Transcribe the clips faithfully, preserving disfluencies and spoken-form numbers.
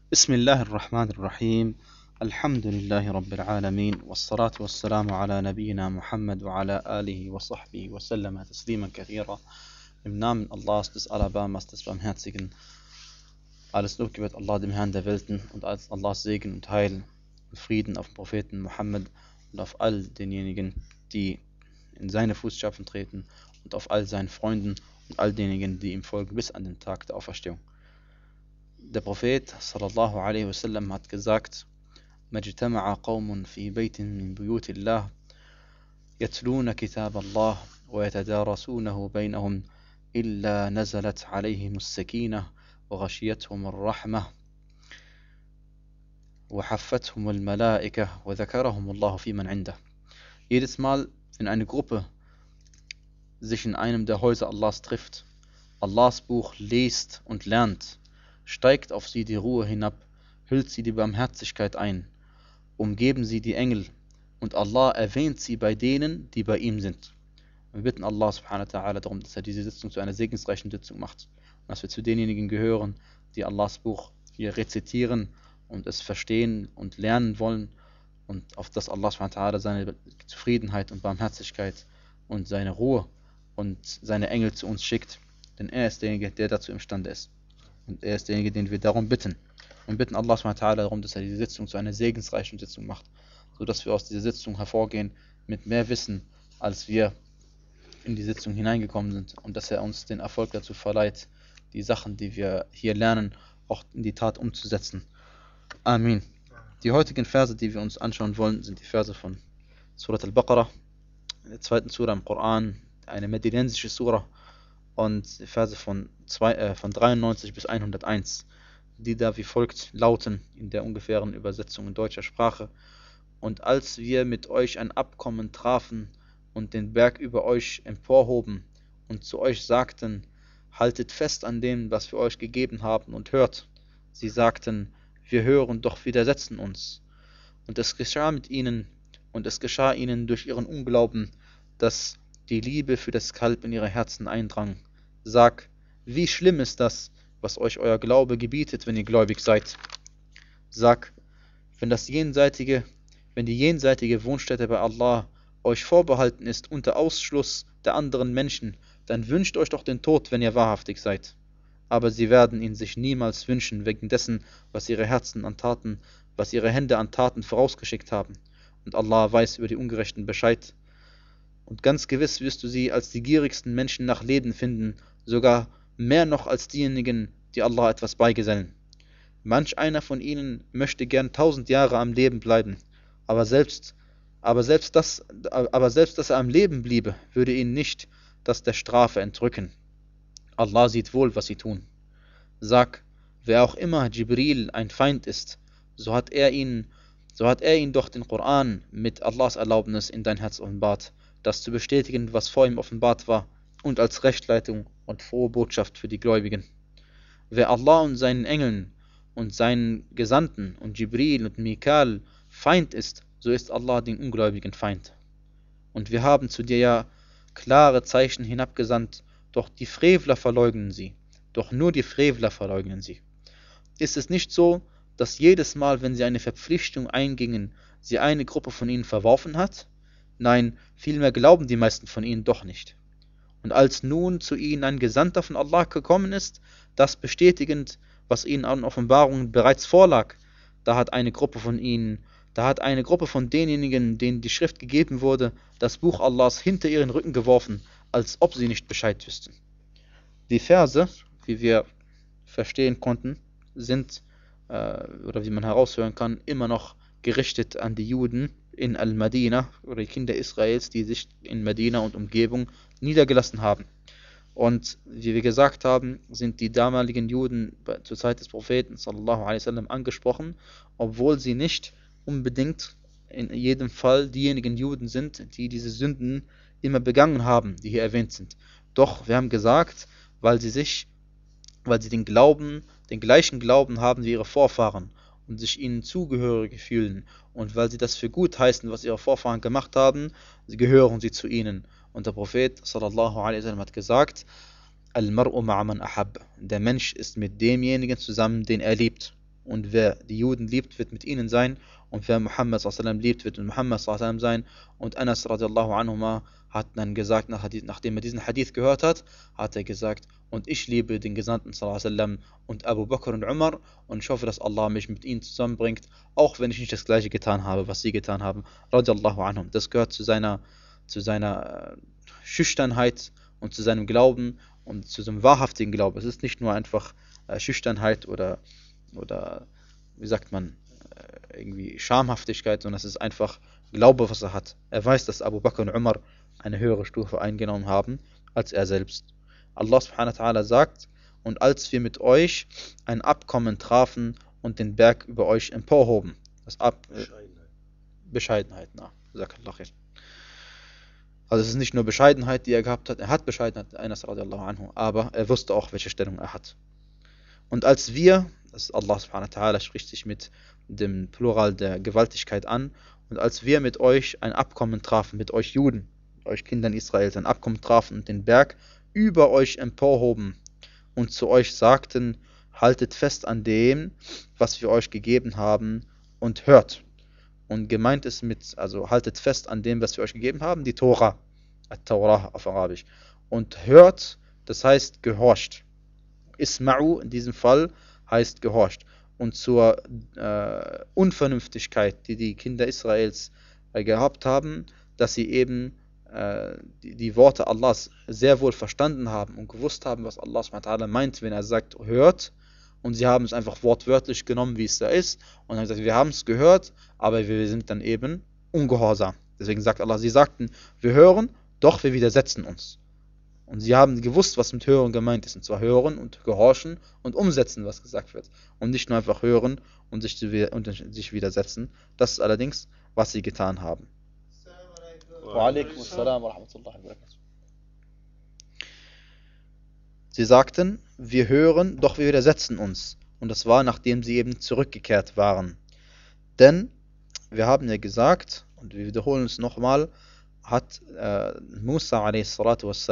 بسم الله الرحمن الرحيم الحمد لله رب العالمين والصلاة والسلام على نبينا Muhammad وعلى آله وصحبه وسلم تسليما كثيرا. Im Namen Allahs, des Alabamas, des Barmherzigen. Alles Lob gebührt Allah, dem Herrn der Welten, und als Allahs Segen und Heil und Frieden auf den Propheten Muhammad und auf all denjenigen, die in seine Fußstapfen treten, und auf all seinen Freunden und all denjenigen, die ihm folgen bis an den Tag der Auferstehung. Der Prophet sallallahu alaihi wasallam hat gesagt: Majtama'a qawmun fi baytin min buyutillah yatluna kitab Allah wa yatadarasunahu baynahum illa nazalat alayhimus sakinah wa ghashiyatuhumur rahmah wa haffathumul malaikah wa dhakarahumullahu fi man 'indah. Jedes Mal, wenn eine Gruppe sich in einem der Häuser Allahs trifft, Allahs Buch liest und lernt, steigt auf sie die Ruhe hinab, hüllt sie die Barmherzigkeit ein, umgeben sie die Engel, und Allah erwähnt sie bei denen, die bei ihm sind. Wir bitten Allah subhanahu wa ta'ala darum, dass er diese Sitzung zu einer segensreichen Sitzung macht, und dass wir zu denjenigen gehören, die Allahs Buch hier rezitieren und es verstehen und lernen wollen, und auf das Allah subhanahu wa ta'ala seine Zufriedenheit und Barmherzigkeit und seine Ruhe und seine Engel zu uns schickt, denn er ist derjenige, der dazu imstande ist. Und er ist derjenige, den wir darum bitten. Und bitten Allah subhanahu wa ta'ala darum, dass er diese Sitzung zu einer segensreichen Sitzung macht, sodass wir aus dieser Sitzung hervorgehen mit mehr Wissen, als wir in die Sitzung hineingekommen sind, und dass er uns den Erfolg dazu verleiht, die Sachen, die wir hier lernen, auch in die Tat umzusetzen. Amin. Die heutigen Verse, die wir uns anschauen wollen, sind die Verse von Surat al-Baqarah, der zweiten Surah im Koran, eine medinensische Surah, und die Verse von, zwei, äh, von dreiundneunzig bis hunderteins, die da wie folgt lauten in der ungefähren Übersetzung in deutscher Sprache: Und als wir mit euch ein Abkommen trafen und den Berg über euch emporhoben und zu euch sagten: Haltet fest an dem, was wir euch gegeben haben, und hört. Sie sagten: Wir hören, doch widersetzen uns. Und es geschah mit ihnen, und es geschah ihnen durch ihren Unglauben, dass die Liebe für das Kalb in ihre Herzen eindrang. Sag, wie schlimm ist das, was euch euer Glaube gebietet, wenn ihr gläubig seid. Sag, wenn das jenseitige, wenn die jenseitige Wohnstätte bei Allah euch vorbehalten ist unter Ausschluss der anderen Menschen, dann wünscht euch doch den Tod, wenn ihr wahrhaftig seid. Aber sie werden ihn sich niemals wünschen, wegen dessen, was ihre Herzen an Taten, was ihre Hände an Taten vorausgeschickt haben. Und Allah weiß über die Ungerechten Bescheid. Und ganz gewiss wirst du sie als die gierigsten Menschen nach Leben finden, sogar mehr noch als diejenigen, die Allah etwas beigesellen. Manch einer von ihnen möchte gern tausend Jahre am Leben bleiben, aber selbst, aber selbst das, aber selbst, dass er am Leben bliebe, würde ihn nicht das der Strafe entrücken. Allah sieht wohl, was sie tun. Sag, wer auch immer Jibril ein Feind ist, so hat er ihn, so hat er ihn doch den Koran mit Allahs Erlaubnis in dein Herz offenbart, das zu bestätigen, was vor ihm offenbart war, und als Rechtleitung und frohe Botschaft für die Gläubigen. Wer Allah und seinen Engeln und seinen Gesandten und Jibril und Mikal Feind ist, so ist Allah den Ungläubigen Feind. Und wir haben zu dir ja klare Zeichen hinabgesandt, doch die Frevler verleugnen sie, doch nur die Frevler verleugnen sie. Ist es nicht so, dass jedes Mal, wenn sie eine Verpflichtung eingingen, sie eine Gruppe von ihnen verworfen hat? Nein, vielmehr glauben die meisten von ihnen doch nicht. Und als nun zu ihnen ein Gesandter von Allah gekommen ist, das bestätigend, was ihnen an Offenbarungen bereits vorlag, da hat eine Gruppe von ihnen, da hat eine Gruppe von denjenigen, denen die Schrift gegeben wurde, das Buch Allahs hinter ihren Rücken geworfen, als ob sie nicht Bescheid wüssten. Die Verse, wie wir verstehen konnten, sind, äh, oder wie man heraushören kann, immer noch gerichtet an die Juden in Al-Madina, oder die Kinder Israels, die sich in Medina und Umgebung niedergelassen haben. Und wie wir gesagt haben, sind die damaligen Juden zur Zeit des Propheten sallallahu alaihi wasallam angesprochen, obwohl sie nicht unbedingt in jedem Fall diejenigen Juden sind, die diese Sünden immer begangen haben, die hier erwähnt sind. Doch wir haben gesagt, weil sie sich, weil sie den Glauben, den gleichen Glauben haben wie ihre Vorfahren und sich ihnen zugehörig fühlen, und weil sie das für gut heißen, was ihre Vorfahren gemacht haben, gehören sie zu ihnen. Und der Prophet sallallahu alaihi wasallam hat gesagt: Al-mar'u ma'a man ahab. Der Mensch ist mit demjenigen zusammen, den er liebt. und wer die Juden liebt, wird mit ihnen sein und wer Muhammad sallallahu alaihi wasallam liebt, wird mit Muhammad sallallahu alaihi wasallam sein. Und Anas radiallahu anhuma hat dann gesagt, nachdem er diesen Hadith gehört hat, hat er gesagt, und ich liebe den Gesandten sallallahu alaihi wasallam und Abu Bakr und Umar und ich hoffe, dass Allah mich mit ihnen zusammenbringt, auch wenn ich nicht das gleiche getan habe, was sie getan haben, radiallahu anhum. Das gehört zu seiner, zu seiner Schüchternheit und zu seinem Glauben und zu seinem wahrhaftigen Glauben. Es ist nicht nur einfach äh, Schüchternheit oder, oder, wie sagt man, äh, irgendwie Schamhaftigkeit, sondern es ist einfach Glaube, was er hat. Er weiß, dass Abu Bakr und Umar eine höhere Stufe eingenommen haben als er selbst. Allah subhanahu wa ta'ala sagt, und als wir mit euch ein Abkommen trafen und den Berg über euch emporhoben. Das Ab äh, Bescheidenheit. Bescheidenheit, na, sag Allah. Also es ist nicht nur Bescheidenheit, die er gehabt hat, er hat Bescheidenheit, Anas radiallahu anhu, aber er wusste auch, welche Stellung er hat. Und als wir, das ist Allah subhanahu wa ta'ala spricht sich mit dem Plural der Gewaltigkeit an, und als wir mit euch ein Abkommen trafen, mit euch Juden, mit euch Kindern Israels, ein Abkommen trafen und den Berg über euch emporhoben und zu euch sagten, haltet fest an dem, was wir euch gegeben haben und hört. Und gemeint ist mit, also haltet fest an dem, was wir euch gegeben haben, die Tora, At-Taurah auf Arabisch. Und hört, das heißt gehorcht. Isma'u in diesem Fall heißt gehorcht. Und zur äh, Unvernünftigkeit, die die Kinder Israels äh, gehabt haben, dass sie eben äh, die, die Worte Allahs sehr wohl verstanden haben und gewusst haben, was Allah subhanahu wa ta'ala meint, wenn er sagt, hört. Und sie haben es einfach wortwörtlich genommen, wie es da ist. Und haben gesagt, wir haben es gehört, aber wir sind dann eben ungehorsam. Deswegen sagt Allah, sie sagten, wir hören, doch wir widersetzen uns. Und sie haben gewusst, was mit Hören gemeint ist. Und zwar hören und gehorchen und umsetzen, was gesagt wird. Und nicht nur einfach hören und sich, und sich widersetzen. Das ist allerdings, was sie getan haben. Wa alaikum assalam wa rahmatullahi wa barakatuh. Sie sagten, wir hören, doch wir widersetzen uns. Und das war, nachdem sie eben zurückgekehrt waren. Denn, wir haben ja gesagt, und wir wiederholen es nochmal, hat äh, Musa a s.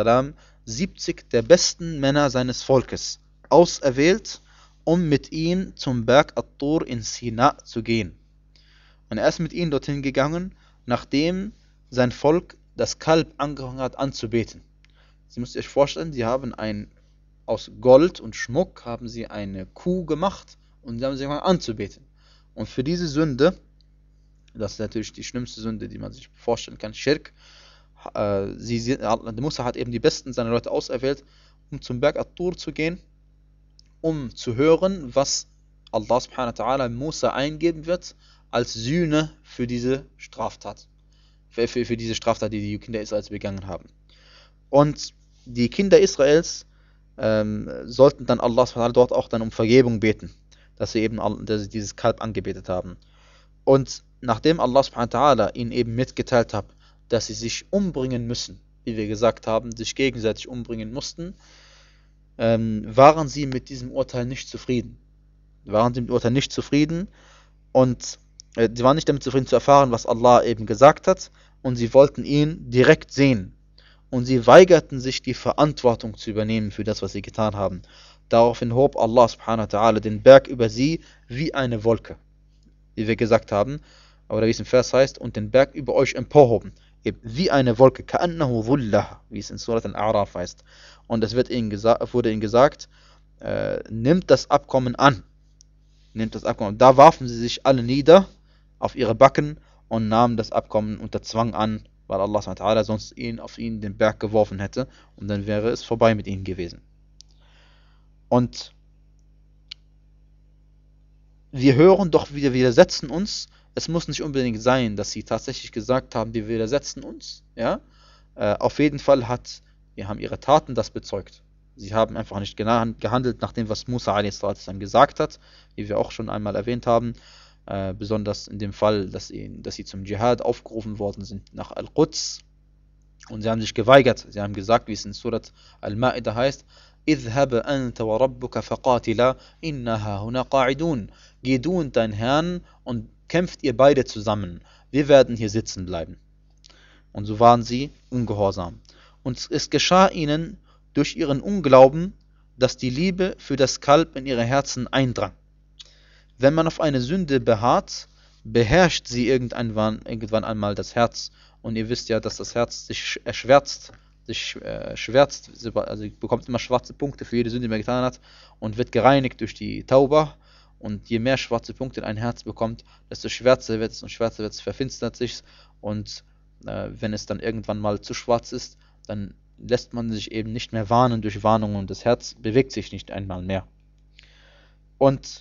siebzig der besten Männer seines Volkes auserwählt, um mit ihnen zum Berg At-Tur in Sina zu gehen. Und er ist mit ihnen dorthin gegangen, nachdem sein Volk das Kalb angefangen hat anzubeten. Sie müsst euch vorstellen, sie haben ein aus Gold und Schmuck haben sie eine Kuh gemacht und sie haben sie angefangen anzubeten. Und für diese Sünde, das ist natürlich die schlimmste Sünde, die man sich vorstellen kann, Schirk, äh, sie, sie, Musa hat eben die Besten seiner Leute auserwählt, um zum Berg At-Tur zu gehen, um zu hören, was Allah subhanahu wa ta'ala Musa eingeben wird, als Sühne für diese Straftat. Für, für, für diese Straftat, die die Kinder Israels begangen haben. Und die Kinder Israels ähm, sollten dann Allah subhanahu wa ta'ala dort auch dann um Vergebung beten, dass sie eben dass sie dieses Kalb angebetet haben. Und nachdem Allah subhanahu wa ta'ala ihnen eben mitgeteilt hat, dass sie sich umbringen müssen, wie wir gesagt haben, sich gegenseitig umbringen mussten, ähm, waren sie mit diesem Urteil nicht zufrieden. Waren sie mit dem Urteil nicht zufrieden und äh, sie waren nicht damit zufrieden zu erfahren, was Allah eben gesagt hat, und sie wollten ihn direkt sehen. Und sie weigerten sich, die Verantwortung zu übernehmen für das, was sie getan haben. Daraufhin hob Allah subhanahu wa ta'ala den Berg über sie wie eine Wolke. Wie wir gesagt haben, oder wie es im Vers heißt, und den Berg über euch emporhoben. Eben wie eine Wolke, ka'annahu dhullah, wie es in Surat Al-A'raf heißt. Und es wird ihnen wurde ihnen gesagt, äh, nimmt das Abkommen an. Nimmt das Abkommen. Da warfen sie sich alle nieder auf ihre Backen und nahmen das Abkommen unter Zwang an, weil Allah subhanahu wa ta'ala sonst ihn auf ihn den Berg geworfen hätte und dann wäre es vorbei mit ihnen gewesen. Und wir hören doch, wir widersetzen uns. Es muss nicht unbedingt sein, dass sie tatsächlich gesagt haben, wir widersetzen uns. Ja? Äh, auf jeden Fall hat, wir haben ihre Taten das bezeugt. Sie haben einfach nicht gehandelt nach dem, was Musa a s. gesagt hat, wie wir auch schon einmal erwähnt haben. Äh, besonders in dem Fall, dass sie, dass sie zum Dschihad aufgerufen worden sind nach Al-Quds. Und sie haben sich geweigert. Sie haben gesagt, wie es in Surat Al-Ma'idah heißt, اذهب أنت وربك فقاتلا إنها هنا قاعدون. Geh du und dein Herrn und kämpft ihr beide zusammen. Wir werden hier sitzen bleiben. Und so waren sie ungehorsam. Und es geschah ihnen durch ihren Unglauben, dass die Liebe für das Kalb in ihre Herzen eindrang. Wenn man auf eine Sünde beharrt, beherrscht sie irgendwann, irgendwann einmal das Herz. Und ihr wisst ja, dass das Herz sich erschwärzt, sich äh, schwärzt, also bekommt immer schwarze Punkte für jede Sünde, die man getan hat und wird gereinigt durch die Tauba. Und je mehr schwarze Punkte ein Herz bekommt, desto schwärzer wird es und schwärzer wird es, verfinstert sich. Und äh, wenn es dann irgendwann mal zu schwarz ist, dann lässt man sich eben nicht mehr warnen durch Warnungen und das Herz bewegt sich nicht einmal mehr. Und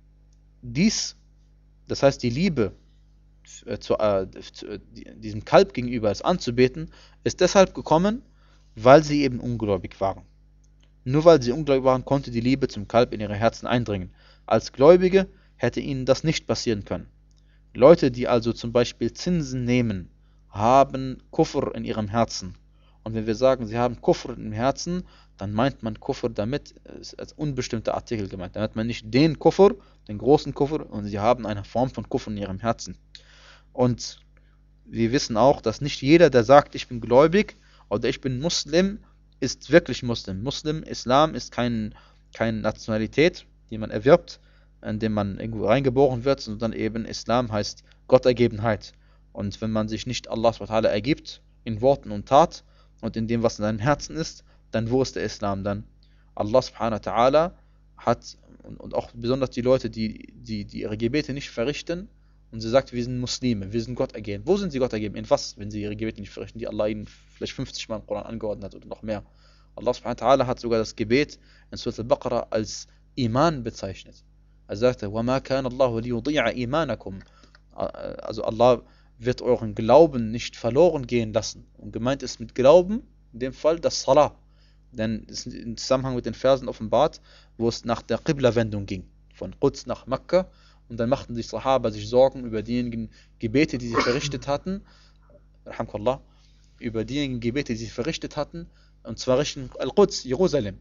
dies, das heißt die Liebe äh, zu, äh, zu äh, diesem Kalb gegenüber, es anzubeten, ist deshalb gekommen, weil sie eben ungläubig waren. Nur weil sie ungläubig waren, konnte die Liebe zum Kalb in ihre Herzen eindringen. Als Gläubige hätte ihnen das nicht passieren können. Leute, die also zum Beispiel Zinsen nehmen, haben Kufr in ihrem Herzen. Und wenn wir sagen, sie haben Kufr im Herzen, dann meint man Kufr damit, ist als unbestimmter Artikel gemeint. Dann hat man nicht den Kufr, den großen Kufr, und sie haben eine Form von Kufr in ihrem Herzen. Und wir wissen auch, dass nicht jeder, der sagt, ich bin gläubig oder ich bin Muslim, ist wirklich Muslim. Muslim, Islam ist kein, keine Nationalität, die man erwirbt, indem man irgendwo reingeboren wird, sondern eben Islam heißt Gottergebenheit. Und wenn man sich nicht Allah subhanahu wa ta'ala ergibt, in Worten und Tat und in dem, was in seinem Herzen ist, dann wo ist der Islam dann? Allah subhanahu wa ta'ala hat, und, und auch besonders die Leute, die, die, die ihre Gebete nicht verrichten, und sie sagt, wir sind Muslime, wir sind Gott ergeben. Wo sind sie Gott ergeben? In was, wenn sie ihre Gebete nicht verrichten, die Allah ihnen vielleicht fünfzig Mal im Koran angeordnet hat oder noch mehr? Allah subhanahu wa ta'ala hat sogar das Gebet in Surah al-Baqarah als Iman bezeichnet. Er sagte, وَمَا كَانَ اللَّهُ لِيُضِيعَ إِيمَانَكُمْ. Also Allah wird euren Glauben nicht verloren gehen lassen. Und gemeint ist mit Glauben, in dem Fall das Salah. Denn es ist im Zusammenhang mit den Versen offenbart, wo es nach der Qibla-Wendung ging. Von Quds nach Mekka. Und dann machten die Sahaba sich Sorgen über diejenigen Gebete, die sie verrichtet hatten. Alhamdulillah. Über diejenigen Gebete, die sie verrichtet hatten. Und zwar Richtung Al-Quds, Jerusalem.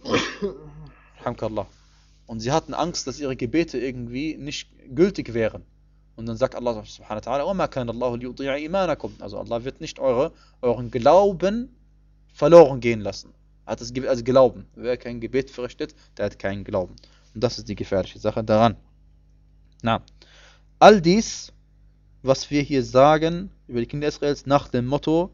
Alhamdulillah. Und sie hatten Angst, dass ihre Gebete irgendwie nicht gültig wären. Und dann sagt Allah subhanahu wa ta'ala, وَمَا كَانَ اللَّهُ لِيُضِيعَ إِيمَانَكُمْ. Also Allah wird nicht eure, euren Glauben verloren gehen lassen. Hat das also Glauben. Wer kein Gebet verrichtet, der hat keinen Glauben. Und das ist die gefährliche Sache daran. Na, all dies, was wir hier sagen über die Kinder Israels nach dem Motto,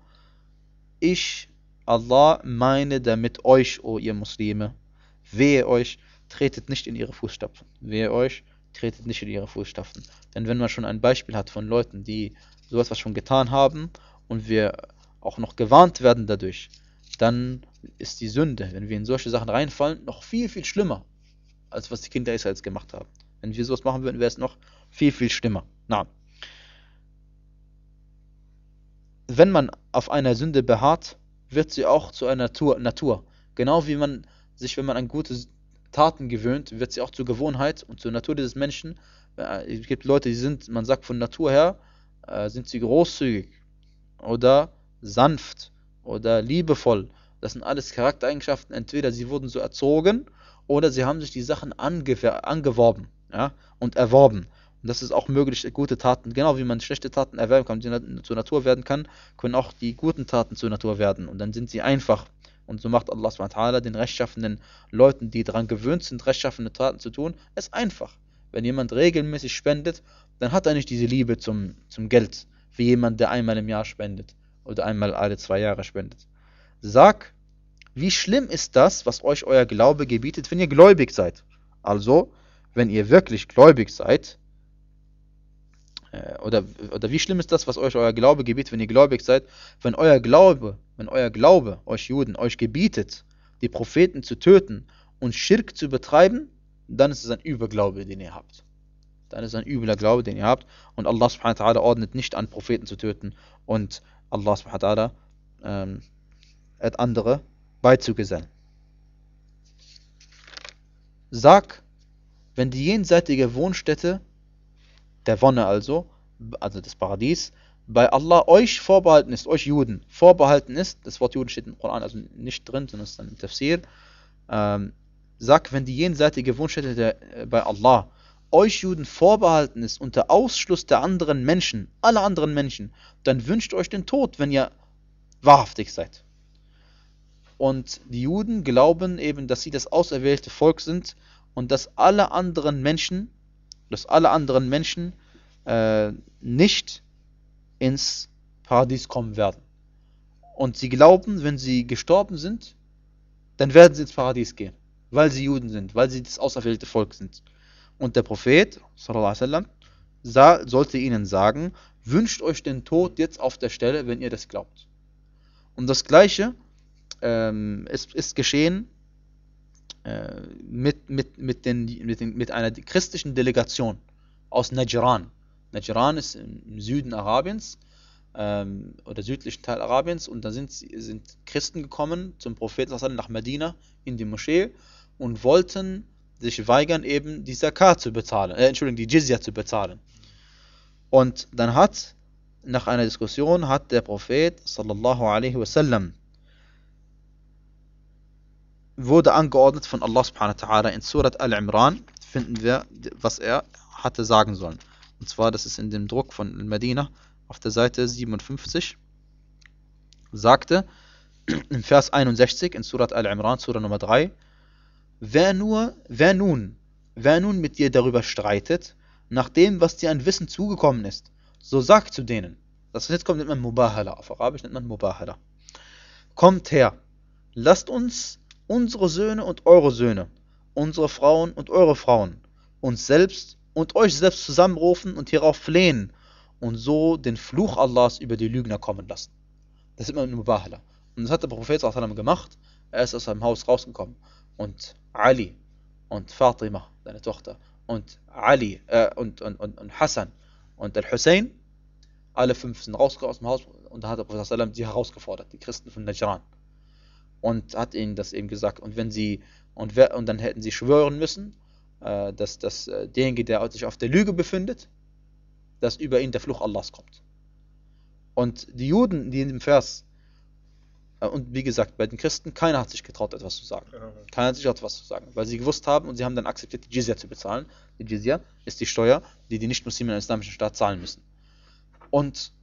ich, Allah, meine damit euch, o ihr Muslime, wehe euch, tretet nicht in ihre Fußstapfen. Wehe euch, tretet nicht in ihre Fußstapfen. Denn wenn man schon ein Beispiel hat von Leuten, die sowas was schon getan haben und wir auch noch gewarnt werden dadurch, dann ist die Sünde, wenn wir in solche Sachen reinfallen, noch viel, viel schlimmer, als was die Kinder Israels gemacht haben. Wenn wir sowas machen würden, wäre es noch viel, viel schlimmer. Na. Wenn man auf einer Sünde beharrt, wird sie auch zu einer Natur. Natur. Genau wie man sich, wenn man an gute Taten gewöhnt, wird sie auch zur Gewohnheit und zur Natur dieses Menschen. Es gibt Leute, die sind, man sagt von Natur her, sind sie großzügig oder sanft oder liebevoll. Das sind alles Charaktereigenschaften. Entweder sie wurden so erzogen oder sie haben sich die Sachen ange angeworben, ja, und erworben. Und das ist auch möglich, gute Taten, genau wie man schlechte Taten erwerben kann, die zur Natur werden kann, können auch die guten Taten zur Natur werden. Und dann sind sie einfach. Und so macht Allah subhanahu wa ta'ala den rechtschaffenen Leuten, die daran gewöhnt sind, rechtschaffene Taten zu tun, es einfach. Wenn jemand regelmäßig spendet, dann hat er nicht diese Liebe zum, zum Geld, wie jemand, der einmal im Jahr spendet oder einmal alle zwei Jahre spendet. Sag, wie schlimm ist das, was euch euer Glaube gebietet, wenn ihr gläubig seid? Also, wenn ihr wirklich gläubig seid, äh, oder, oder wie schlimm ist das, was euch euer Glaube gebietet, wenn ihr gläubig seid, wenn euer Glaube, wenn euer Glaube, euch Juden, euch gebietet, die Propheten zu töten und Schirk zu betreiben, dann ist es ein übler Glaube, den ihr habt. Dann ist es ein übler Glaube, den ihr habt. Und Allah subhanahu wa ta'ala ordnet nicht an, Propheten zu töten. Und Allah subhanahu wa ta'ala ähm, hat andere beizugesellen. Sag, wenn die jenseitige Wohnstätte, der Wonne also, also das Paradies, bei Allah euch vorbehalten ist, euch Juden vorbehalten ist, das Wort Juden steht im Koran also nicht drin, sondern ist dann im Tafsir, ähm, sag, wenn die jenseitige Wohnstätte der, äh, bei Allah euch Juden vorbehalten ist, unter Ausschluss der anderen Menschen, aller anderen Menschen, dann wünscht euch den Tod, wenn ihr wahrhaftig seid. Und die Juden glauben eben, dass sie das auserwählte Volk sind und dass alle anderen Menschen dass alle anderen Menschen äh, nicht ins Paradies kommen werden. Und sie glauben, wenn sie gestorben sind, dann werden sie ins Paradies gehen, weil sie Juden sind, weil sie das auserwählte Volk sind. Und der Prophet, sallallahu alaihi wasallam, sah, sollte ihnen sagen, wünscht euch den Tod jetzt auf der Stelle, wenn ihr das glaubt. Und das Gleiche ähm, ist, ist geschehen äh, mit, mit, mit, den, mit, den, mit einer christlichen Delegation aus Najran. Najran ist im Süden Arabiens ähm, oder südlichen Teil Arabiens, und da sind, sind Christen gekommen zum Propheten nach Medina in die Moschee und wollten sich weigern, eben die Zakat zu bezahlen, äh, Entschuldigung, die Jizya zu bezahlen. Und dann hat, nach einer Diskussion, hat der Prophet sallallahu alaihi wasallam, wurde angeordnet von Allah subhanahu wa ta'ala in Surat Al-Imran, finden wir, was er hatte sagen sollen. Und zwar, das ist in dem Druck von Medina, auf der Seite siebenundfünfzig, sagte, im Vers einundsechzig, in Surat Al-Imran, Surah Nummer drei, wer nur, wer nun, wer nun mit dir darüber streitet, nach dem, was dir an Wissen zugekommen ist, so sag zu denen, das jetzt kommt, nennt man Mubahala, auf Arabisch nennt man Mubahala, kommt her, lasst uns unsere Söhne und eure Söhne, unsere Frauen und eure Frauen, uns selbst und euch selbst zusammenrufen und hierauf flehen und so den Fluch Allahs über die Lügner kommen lassen. Das ist immer ein Mubahala. Und das hat der Prophet sallallahu alaihi wasallam gemacht. Er ist aus seinem Haus rausgekommen und Ali und Fatima, seine Tochter, und Ali äh, und, und, und, und Hassan und Al-Hussein, alle fünf sind rausgekommen aus dem Haus, und da hat der Prophet sallallahu alaihi wasallam sie herausgefordert, die Christen von Najran, und hat ihnen das eben gesagt. Und wenn sie und, wer, und dann hätten sie schwören müssen, äh, dass, dass äh, derjenige, der sich auf der Lüge befindet, dass über ihn der Fluch Allahs kommt. Und die Juden, die in dem Vers, äh, und wie gesagt, bei den Christen, keiner hat sich getraut, etwas zu sagen. Keiner hat sich etwas zu sagen, weil sie gewusst haben, und sie haben dann akzeptiert, die Jizya zu bezahlen. Die Jizya ist die Steuer, die die Nicht-Muslime im islamischen Staat zahlen müssen. Und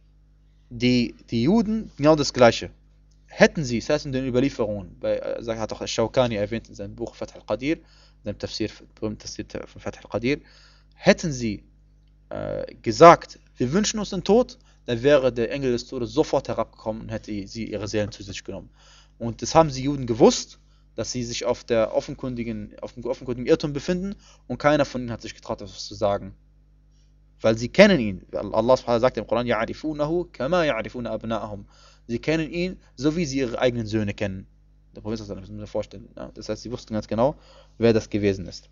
die, die Juden, genau das Gleiche. Hätten sie, das heißt in den Überlieferungen, bei, äh, hat auch Al-Shawkani erwähnt in seinem Buch Fath al-Qadir, in seinem Tafsir, berühmten Tafsir von Fath al-Qadir, hätten sie äh, gesagt, wir wünschen uns den Tod, dann wäre der Engel des Todes sofort herabgekommen und hätte sie ihre Seelen zu sich genommen. Und das haben die Juden gewusst, dass sie sich auf der offenkundigen, auf dem offenkundigen Irrtum befinden, und keiner von ihnen hat sich getraut, etwas zu sagen. Weil sie kennen ihn. Allah subhanahu sagt im Koran, يَعْرِفُونَهُ كَمَا يَعْرِفُونَ أَبْنَاءَهُم. Sie kennen ihn, so wie sie ihre eigenen Söhne kennen. Der Prophet, das müssen wir vorstellen. Ja, das heißt, sie wussten ganz genau, wer das gewesen ist.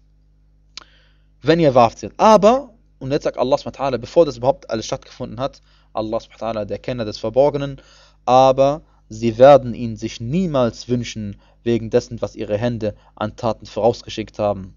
Wenn ihr wahrhaft seid. Aber, und jetzt sagt Allah subhanahu wa ta'ala, bevor das überhaupt alles stattgefunden hat, Allah subhanahu wa ta'ala, der Kenner des Verborgenen, aber sie werden ihn sich niemals wünschen, wegen dessen, was ihre Hände an Taten vorausgeschickt haben.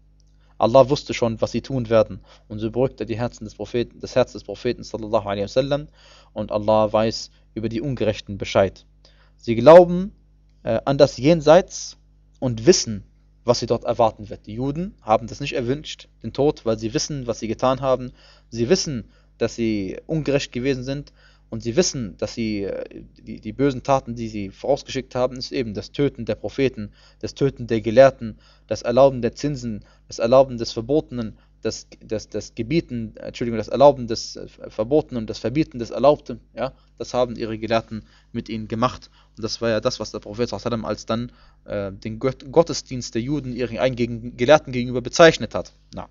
Allah wusste schon, was sie tun werden, und so beruhigte die Herzen des Propheten, das Herz des Propheten sallallahu alaihi wasallam, und Allah weiß über die Ungerechten Bescheid. Sie glauben äh, an das Jenseits und wissen, was sie dort erwarten wird. Die Juden haben das nicht erwünscht, den Tod, weil sie wissen, was sie getan haben. Sie wissen, dass sie ungerecht gewesen sind, und sie wissen, dass sie die, die bösen Taten, die sie vorausgeschickt haben, ist eben das Töten der Propheten, das Töten der Gelehrten, das Erlauben der Zinsen, das Erlauben des Verbotenen, das, das, das Gebieten, Entschuldigung, das Erlauben des Verbotenen und das Verbieten des Erlaubten. Ja, das haben ihre Gelehrten mit ihnen gemacht, und das war ja das, was der Prophet sallallahu alaihi wasallam als dann äh, den Gottesdienst der Juden ihren eigenen Gelehrten gegenüber bezeichnet hat. Na.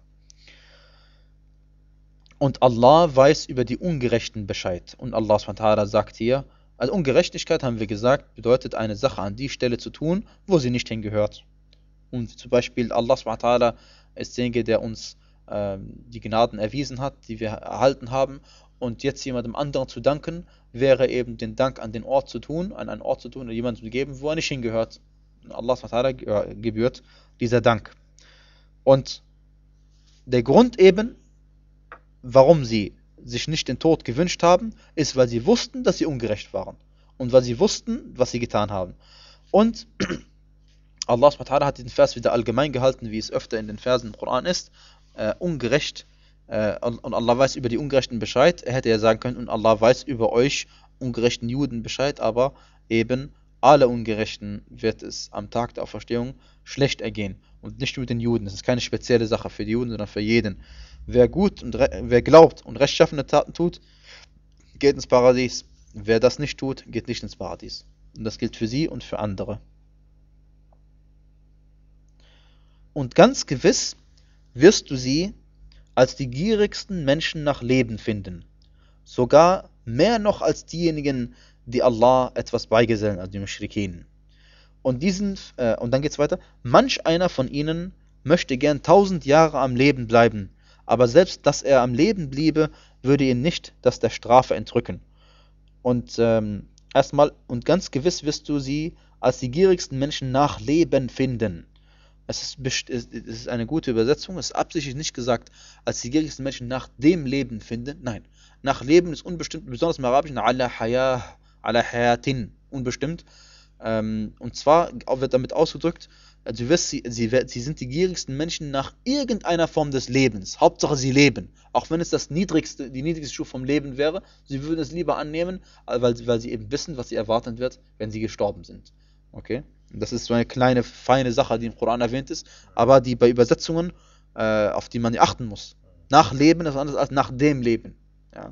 Und Allah weiß über die Ungerechten Bescheid. Und Allah subhanahu wa ta'ala sagt hier, also Ungerechtigkeit, haben wir gesagt, bedeutet eine Sache an die Stelle zu tun, wo sie nicht hingehört. Und zum Beispiel Allah subhanahu wa ta'ala ist derjenige, der uns ähm, die Gnaden erwiesen hat, die wir erhalten haben. Und jetzt jemandem anderen zu danken, wäre eben den Dank an den Ort zu tun, an einen Ort zu tun oder jemandem zu geben, wo er nicht hingehört. Und Allah subhanahu wa ta'ala gebührt dieser Dank. Und der Grund eben, warum sie sich nicht den Tod gewünscht haben, ist, weil sie wussten, dass sie ungerecht waren. Und weil sie wussten, was sie getan haben. Und Allah subhanahu wa ta'ala hat diesen Vers wieder allgemein gehalten, wie es öfter in den Versen im Koran ist. Äh, ungerecht. Äh, und Allah weiß über die Ungerechten Bescheid. Er hätte ja sagen können, und Allah weiß über euch ungerechten Juden Bescheid, aber eben alle Ungerechten wird es am Tag der Auferstehung schlecht ergehen. Und nicht nur den Juden. Das ist keine spezielle Sache für die Juden, sondern für jeden. Wer gut und wer glaubt und rechtschaffene Taten tut, geht ins Paradies. Wer das nicht tut, geht nicht ins Paradies. Und das gilt für sie und für andere. Und ganz gewiss wirst du sie als die gierigsten Menschen nach Leben finden. Sogar mehr noch als diejenigen, die Allah etwas beigesellen, also die Muschrikin. Und diesen, äh, und dann geht's weiter. Manch einer von ihnen möchte gern tausend Jahre am Leben bleiben, aber selbst dass er am Leben bliebe, würde ihn nicht das der Strafe entrücken. Und ähm, erstmal, und ganz gewiss wirst du sie als die gierigsten Menschen nach Leben finden. Es ist, es ist eine gute Übersetzung, es ist absichtlich nicht gesagt, als die gierigsten Menschen nach dem Leben finden. Nein, nach Leben ist unbestimmt, besonders im Arabischen, ala hayah, ala hayatin, unbestimmt. Ähm, und zwar wird damit ausgedrückt, also du wirst sie, sie, sie sind die gierigsten Menschen nach irgendeiner Form des Lebens. Hauptsache sie leben. Auch wenn es das niedrigste, die niedrigste Stufe vom Leben wäre, sie würden es lieber annehmen, weil, weil sie eben wissen, was sie erwarten wird, wenn sie gestorben sind. Okay? Das ist so eine kleine, feine Sache, die im Koran erwähnt ist, aber die bei Übersetzungen, äh, auf die man achten muss. Nach Leben ist anders als nach dem Leben. Ja.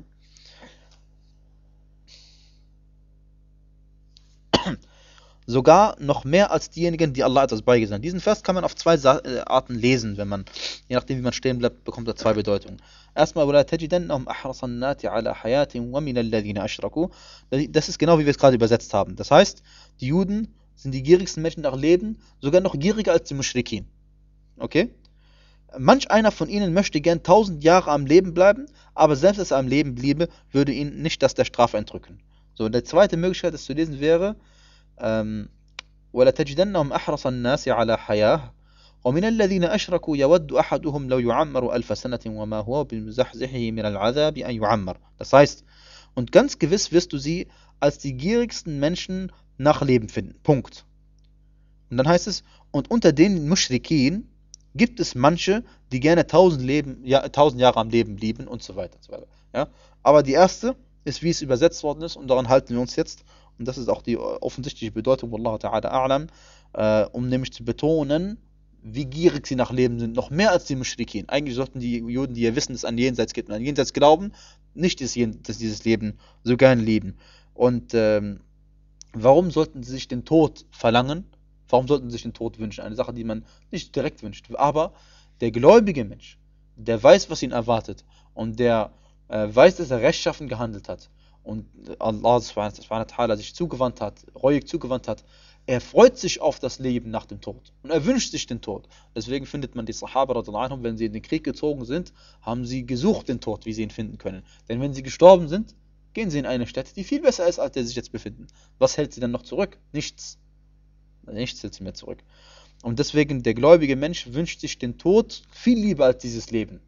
Sogar noch mehr als diejenigen, die Allah etwas beigesandt. Diesen Vers kann man auf zwei Arten lesen, wenn man, je nachdem wie man stehen bleibt, bekommt er zwei Bedeutungen. Erstmal, وَلَا تَجِدَنَّهُمْ أَحْرَصَ النَّاسِ عَلَى حَيَاةٍ وَمِنَ الَّذِينَ أَشْرَكُوا. Das ist genau, wie wir es gerade übersetzt haben. Das heißt, die Juden sind die gierigsten Menschen nach Leben, sogar noch gieriger als die Muschrikin. Okay? Manch einer von ihnen möchte gern tausend Jahre am Leben bleiben, aber selbst als er am Leben bliebe, würde ihn nicht das der Strafe entrücken. So, die zweite Möglichkeit, das zu lesen, wäre, ähm, وَلَتَجِدَنَّهُمْ أَحْرَصَ النَّاسِ عَلَى حَيَاةٍ وَمِنَ الَّذِينَ أَشْرَكُوا يَوَدُّ أَحَدُهُمْ لَوْ يُعَمَّرُ أَلْفَ سَنَةٍ وَمَا هُوَ بِمُزَحْزِحِهِ مِنَ الْعَذَابِ أَنْ يُعَمَّرَ. Das heißt, und ganz gewiss wirst du sie als die gierigsten Menschen nach Leben finden. Punkt. Und dann heißt es, und unter den Muschrikin gibt es manche, die gerne tausend, Leben, ja, tausend Jahre am Leben blieben und so weiter. Und so weiter. Ja? Aber die erste ist, wie es übersetzt worden ist, und daran halten wir uns jetzt. Und das ist auch die offensichtliche Bedeutung, Wallahu ta'ala a'lam, äh, um nämlich zu betonen, wie gierig sie nach Leben sind, noch mehr als die Muschrikin. Eigentlich sollten die Juden, die ja wissen, dass es ein Jenseits gibt und an Jenseits glauben, nicht dass dieses Leben so gern lieben. Und ähm, warum sollten sie sich den Tod verlangen? Warum sollten sie sich den Tod wünschen? Eine Sache, die man nicht direkt wünscht. Aber der gläubige Mensch, der weiß, was ihn erwartet und der äh, weiß, dass er rechtschaffen gehandelt hat und Allah subhanahu wa ta'ala sich zugewandt hat, reuig zugewandt hat, er freut sich auf das Leben nach dem Tod und er wünscht sich den Tod. Deswegen findet man die Sahaba, wenn sie in den Krieg gezogen sind, haben sie gesucht den Tod, wie sie ihn finden können. Denn wenn sie gestorben sind, gehen sie in eine Stadt, die viel besser ist, als der sie sich jetzt befinden. Was hält sie dann noch zurück? Nichts. Nichts hält sie mehr zurück. Und deswegen, der gläubige Mensch wünscht sich den Tod viel lieber als dieses Leben.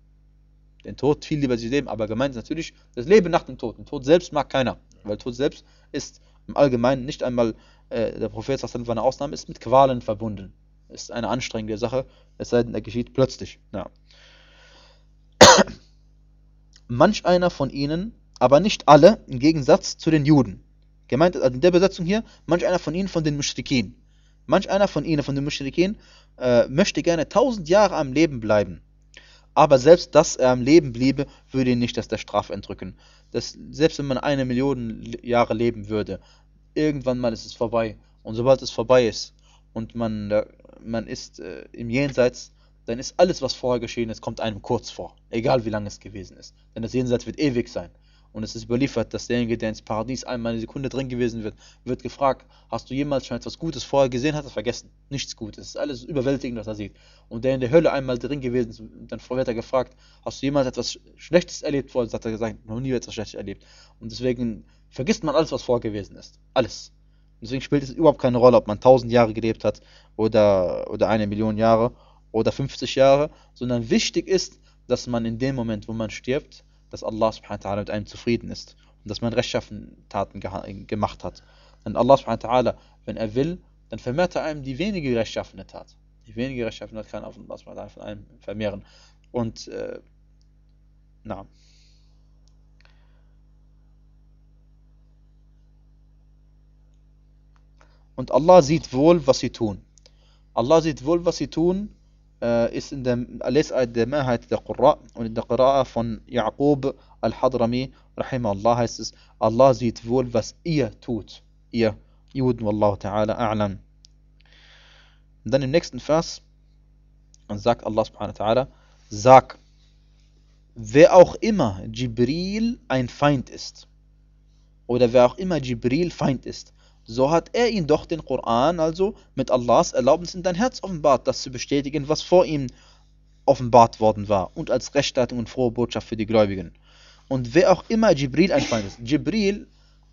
Den Tod viel lieber als dieses Leben, aber gemeint ist natürlich das Leben nach dem Tod. Den Tod selbst mag keiner, weil Tod selbst ist im Allgemeinen nicht einmal, äh, der Prophet sagt, war eine Ausnahme, ist mit Qualen verbunden. Ist eine anstrengende Sache, es sei denn, er geschieht plötzlich. Ja. Manch einer von ihnen, aber nicht alle, im Gegensatz zu den Juden. Gemeint ist also in der Besetzung hier, manch einer von ihnen von den Muschrikin. Manch einer von ihnen, von den Muschrikin, äh, möchte gerne tausend Jahre am Leben bleiben. Aber selbst dass er am Leben bliebe, würde ihn nicht das der Strafe entrücken. Das, selbst wenn man eine Million Jahre leben würde, irgendwann mal ist es vorbei. Und sobald es vorbei ist und man, äh, man ist äh, im Jenseits, dann ist alles, was vorher geschehen ist, kommt einem kurz vor. Egal wie lange es gewesen ist. Denn das Jenseits wird ewig sein. Und es ist überliefert, dass derjenige, der ins Paradies einmal eine Sekunde drin gewesen wird, wird gefragt, hast du jemals schon etwas Gutes vorher gesehen, hat er vergessen. Nichts Gutes. Es ist alles überwältigend, was er sieht. Und der in der Hölle einmal drin gewesen ist, dann wird er gefragt, hast du jemals etwas Schlechtes erlebt vorher? Hat er gesagt, noch nie etwas Schlechtes erlebt. Und deswegen vergisst man alles, was vorher gewesen ist. Alles. Und deswegen spielt es überhaupt keine Rolle, ob man tausend Jahre gelebt hat oder, oder eine Million Jahre oder fünfzig Jahre, sondern wichtig ist, dass man in dem Moment, wo man stirbt, dass Allah subhanahu wa ta'ala mit einem zufrieden ist und dass man rechtschaffen Taten gemacht hat. Denn Allah subhanahu wa ta'ala, wenn er will, dann vermehrt er einem die wenige rechtschaffene Tat. Die wenige rechtschaffene Tat kann Allah subhanahu wa ta'ala von einem vermehren. Und, äh, na. und Allah sieht wohl, was sie tun. Allah sieht wohl, was sie tun, äh, ist in der Lesart der Mehrheit der Qurra und in der Qira'a von Ya'qub al-Hadrami, rahimahullah, heißt es, Allah sieht wohl, was ihr tut. Ihr Juden, wallahu ta'ala a'lam. Und dann im nächsten Vers sagt Allah subhanahu wa ta'ala, sag, wer auch immer Jibril ein Feind ist, oder wer auch immer Jibril Feind ist, so hat er ihn doch den Koran, also mit Allahs Erlaubnis in dein Herz offenbart, das zu bestätigen, was vor ihm offenbart worden war und als Rechtleitung und frohe Botschaft für die Gläubigen. Und wer auch immer Jibril ein Feind ist, Jibril,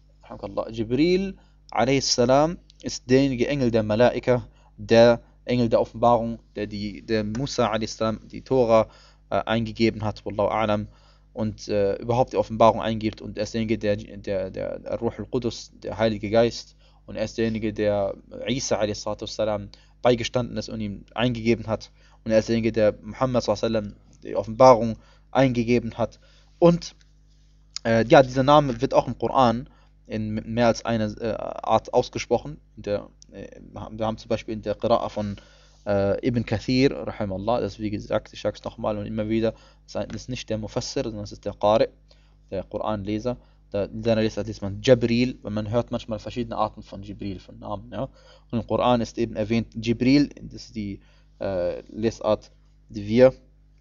Jibril a.s. ist derjenige Engel der Malaika, der Engel der Offenbarung, der, die, der Musa a.s. die Tora äh, eingegeben hat, wallahu a'lam, und äh, überhaupt die Offenbarung eingibt, und er ist derjenige, der, der, der, der Ruh al-Qudus, der Heilige Geist, und er ist derjenige, der Isa a.s. beigestanden ist und ihm eingegeben hat, und er ist derjenige, der Muhammad sallam die Offenbarung eingegeben hat. Und äh, ja, dieser Name wird auch im Koran in mehr als einer äh, Art ausgesprochen. In der, äh, wir haben zum Beispiel in der Qira'a von äh, Ibn Kathir, rahimahullah, das wie gesagt, ich sage es nochmal und immer wieder, das ist nicht der Mufassir, sondern es ist der Qari, der Koranleser. Da, in seiner Lesart liest man Jibril, weil man hört manchmal verschiedene Arten von Jibril, von Namen. Ja? Und im Koran ist eben erwähnt Jibril, das ist die äh, Lesart, die wir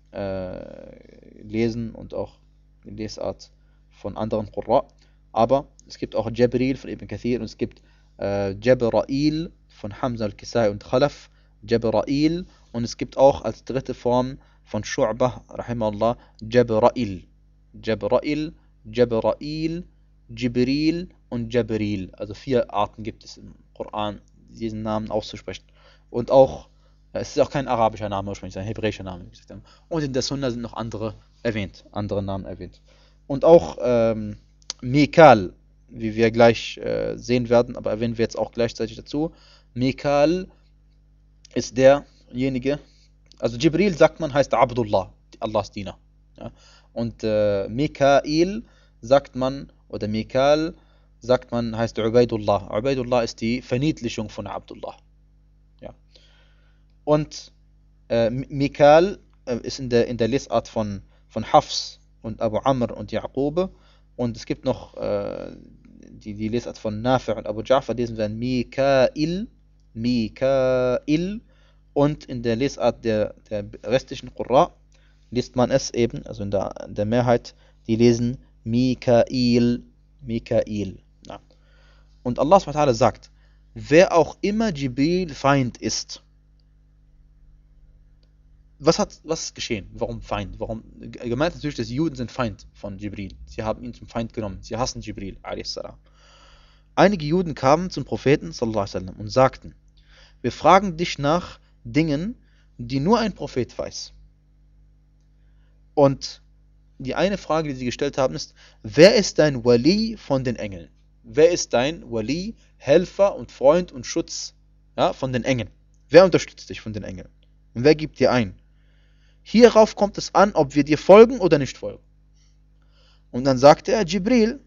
äh, lesen, und auch die Lesart von anderen Qurra. Aber es gibt auch Jibril von Ibn Kathir, und es gibt äh, Jibrail von Hamza al-Kisai und Khalaf, Jibrail, und es gibt auch als dritte Form von Shu'bah, rahimahullah, Jibrail. Jibrail, Jibrail, Jibril und Jibril. Also vier Arten gibt es im Koran, diesen Namen auszusprechen. Und auch, es ist auch kein arabischer Name ursprünglich, es ist ein hebräischer Name. Und in der Sunna sind noch andere erwähnt, andere Namen erwähnt. Und auch ähm, Mikal, wie wir gleich äh, sehen werden, aber erwähnen wir jetzt auch gleichzeitig dazu. Mikal ist derjenige, also Jibril sagt man, heißt Abdullah, Allahs Diener. Ja? Und äh, Mikail sagt man, oder Mikal sagt man, heißt Ubaidullah. Ubaidullah ist die Verniedlichung von Abdullah. Ja. Und äh, Mikal äh, ist in der, in der Lesart von, von Hafs und Abu Amr und Ya'qub. Und es gibt noch äh, die, die Lesart von Nafi' und Abu Ja'far, lesen wir Mikail, Mikail. Und in der Lesart der, der restlichen Qurra liest man es eben, also in der, in der Mehrheit, die lesen Mikail, Mikail. Ja. Und Allah subhanahu wa ta'ala sagt, wer auch immer Jibril Feind ist, was hat, was ist geschehen? Warum Feind? Warum? Gemeint natürlich, dass Juden sind Feind von Jibril. Sie haben ihn zum Feind genommen. Sie hassen Jibril, a.s. Einige Juden kamen zum Propheten, sallallahu alaihi wasallam, und sagten, wir fragen dich nach Dingen, die nur ein Prophet weiß. Und die eine Frage, die sie gestellt haben, ist, wer ist dein Wali von den Engeln? Wer ist dein Wali, Helfer und Freund und Schutz, ja, von den Engeln? Wer unterstützt dich von den Engeln? Und wer gibt dir ein? Hierauf kommt es an, ob wir dir folgen oder nicht folgen. Und dann sagte er Jibril.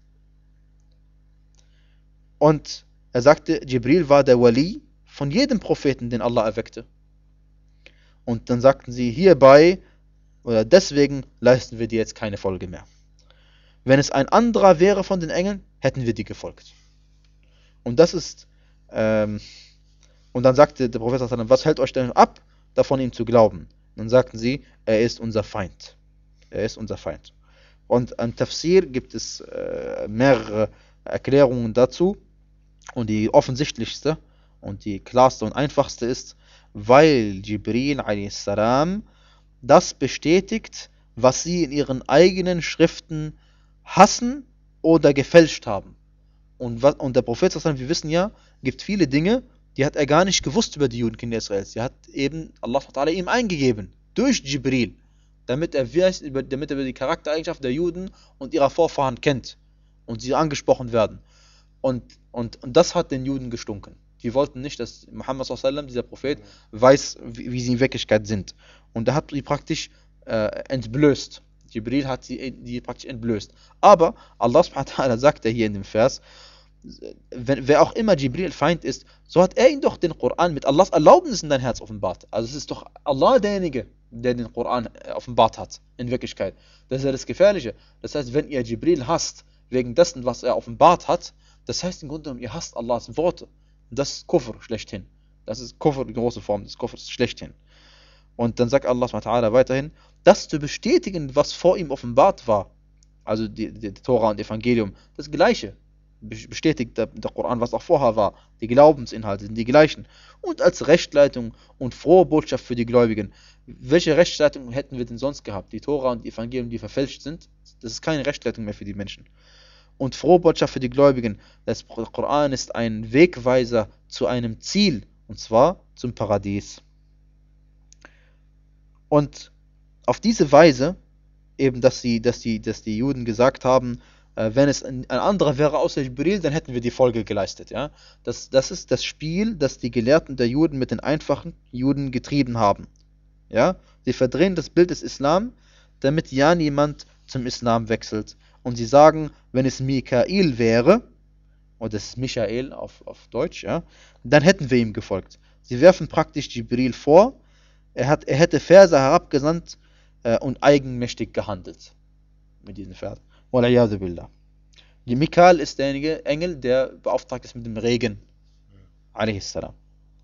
Und er sagte, Jibril war der Wali von jedem Propheten, den Allah erweckte. Und dann sagten sie, hierbei oder deswegen leisten wir dir jetzt keine Folge mehr. Wenn es ein anderer wäre von den Engeln, hätten wir dir gefolgt. Und das ist, ähm, und dann sagte der Prophet, was hält euch denn ab, davon ihm zu glauben? Und dann sagten sie, er ist unser Feind. Er ist unser Feind. Und am Tafsir gibt es äh, mehrere Erklärungen dazu. Und die offensichtlichste und die klarste und einfachste ist, weil Jibril a s. das bestätigt, was sie in ihren eigenen Schriften hassen oder gefälscht haben. Und, was, und der Prophet, wir wissen ja, gibt viele Dinge, die hat er gar nicht gewusst über die Judenkinder Israels. Die hat eben Allah ihm eingegeben, durch Jibril, damit er, damit er die Charaktereigenschaft der Juden und ihrer Vorfahren kennt und sie angesprochen werden. Und, und, und das hat den Juden gestunken. Die wollten nicht, dass Muhammad sallallahu alaihi wasallam, dieser Prophet, weiß, wie, wie sie in Wirklichkeit sind. Und er hat sie praktisch äh, entblößt. Jibril hat sie die praktisch entblößt. Aber Allah subhanahu wa ta'ala sagt ja hier in dem Vers, wenn, wer auch immer Jibril Feind ist, so hat er ihn doch den Koran mit Allahs Erlaubnis in dein Herz offenbart. Also es ist doch Allah derjenige, der den Koran offenbart hat, in Wirklichkeit. Das ist ja das Gefährliche. Das heißt, wenn ihr Jibril hasst, wegen dessen, was er offenbart hat, das heißt im Grunde genommen, ihr hasst Allahs Worte. Und das ist Kufr schlechthin. Das ist Kufr, die große Form des Kufrs schlechthin. Und dann sagt Allah subhanahu wa ta'ala weiterhin, das zu bestätigen, was vor ihm offenbart war, also die, die, die Tora und Evangelium, das Gleiche. Bestätigt der, der Koran, was auch vorher war. Die Glaubensinhalte sind die gleichen. Und als Rechtleitung und frohe Botschaft für die Gläubigen. Welche Rechtsleitung hätten wir denn sonst gehabt? Die Tora und die Evangelium, die verfälscht sind? Das ist keine Rechtsleitung mehr für die Menschen. Und frohe Botschaft für die Gläubigen. Der Koran ist ein Wegweiser zu einem Ziel, und zwar zum Paradies. Und auf diese Weise, eben, dass, sie, dass, die, dass die Juden gesagt haben, äh, wenn es ein, ein anderer wäre außer Jibril, dann hätten wir die Folge geleistet. Ja? Das, das ist das Spiel, das die Gelehrten der Juden mit den einfachen Juden getrieben haben. Ja? Sie verdrehen das Bild des Islam, damit ja niemand zum Islam wechselt. Und sie sagen, wenn es Mikael wäre, oder das ist Michael auf, auf Deutsch, ja, dann hätten wir ihm gefolgt. Sie werfen praktisch Jibril vor, er, hat, er hätte Verse herabgesandt äh, und eigenmächtig gehandelt. Mit diesen Versen. Wal'iyadu billah. Die Mikael ist derjenige Engel, der beauftragt ist mit dem Regen. Alayhis salam.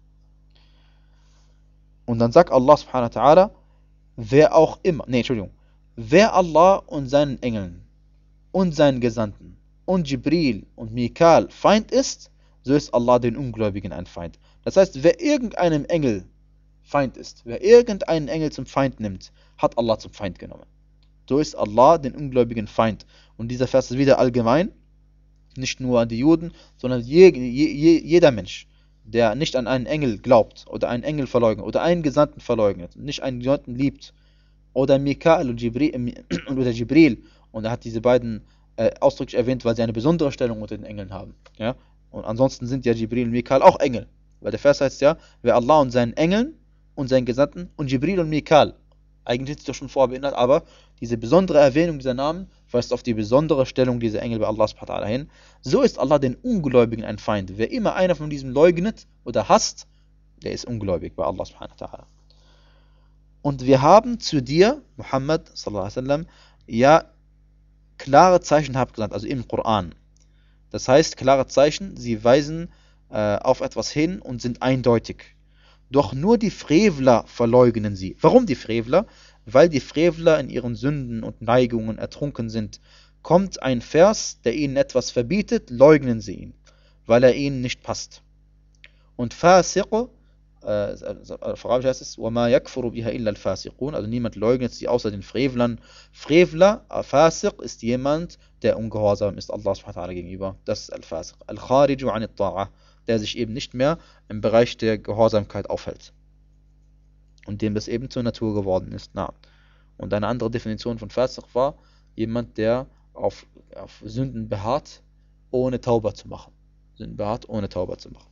Und dann sagt Allah subhanahu wa ta'ala, wer auch immer, nee, Entschuldigung, wer Allah und seinen Engeln und seinen Gesandten und Jibril und Mikael Feind ist, so ist Allah den Ungläubigen ein Feind. Das heißt, wer irgendeinem Engel Feind ist, wer irgendeinen Engel zum Feind nimmt, hat Allah zum Feind genommen. So ist Allah den Ungläubigen Feind. Und dieser Vers ist wieder allgemein, nicht nur an die Juden, sondern je, je, jeder Mensch, der nicht an einen Engel glaubt oder einen Engel verleugnet oder einen Gesandten verleugnet, nicht einen Gesandten liebt, oder Mikael und Jibril, oder Jibril, und er hat diese beiden äh, ausdrücklich erwähnt, weil sie eine besondere Stellung unter den Engeln haben. Ja? Und ansonsten sind ja Jibril und Mikael auch Engel. Weil der Vers heißt ja, wer Allah und seinen Engeln und seinen Gesandten und Jibril und Mikael, eigentlich ist es doch schon vorher beinhaltet, aber diese besondere Erwähnung dieser Namen weist auf die besondere Stellung dieser Engel bei Allah subhanahu wa ta'ala hin. So ist Allah den Ungläubigen ein Feind. Wer immer einer von diesem leugnet oder hasst, der ist ungläubig bei Allah subhanahu wa ta'ala. Und wir haben zu dir, Muhammad sallallahu alaihi wasallam, ja klare Zeichen abgesandt, also im Koran. Das heißt, klare Zeichen, sie weisen äh, auf etwas hin und sind eindeutig. Doch nur die Frevler verleugnen sie. Warum die Frevler? Weil die Frevler in ihren Sünden und Neigungen ertrunken sind. Kommt ein Vers, der ihnen etwas verbietet, leugnen sie ihn, weil er ihnen nicht passt. Und Fasiq, äh, auf Arabisch heißt es, وَمَا يَكْفُرُ بِهَا إِلَّا الْفَاسِقُونَ, also niemand leugnet sie außer den Frevlern. Frevler, Fasiq, ist jemand, der ungehorsam ist Allah subhanahu wa ta'ala gegenüber. Das ist Al-Fasiq. Al-Khariju an al-Ta'a, der sich eben nicht mehr im Bereich der Gehorsamkeit aufhält. Und dem das eben zur Natur geworden ist. Na. Und eine andere Definition von Fasiq war, jemand, der auf, auf Sünden beharrt, ohne Tauba zu machen. Sünden beharrt, ohne Tauba zu machen.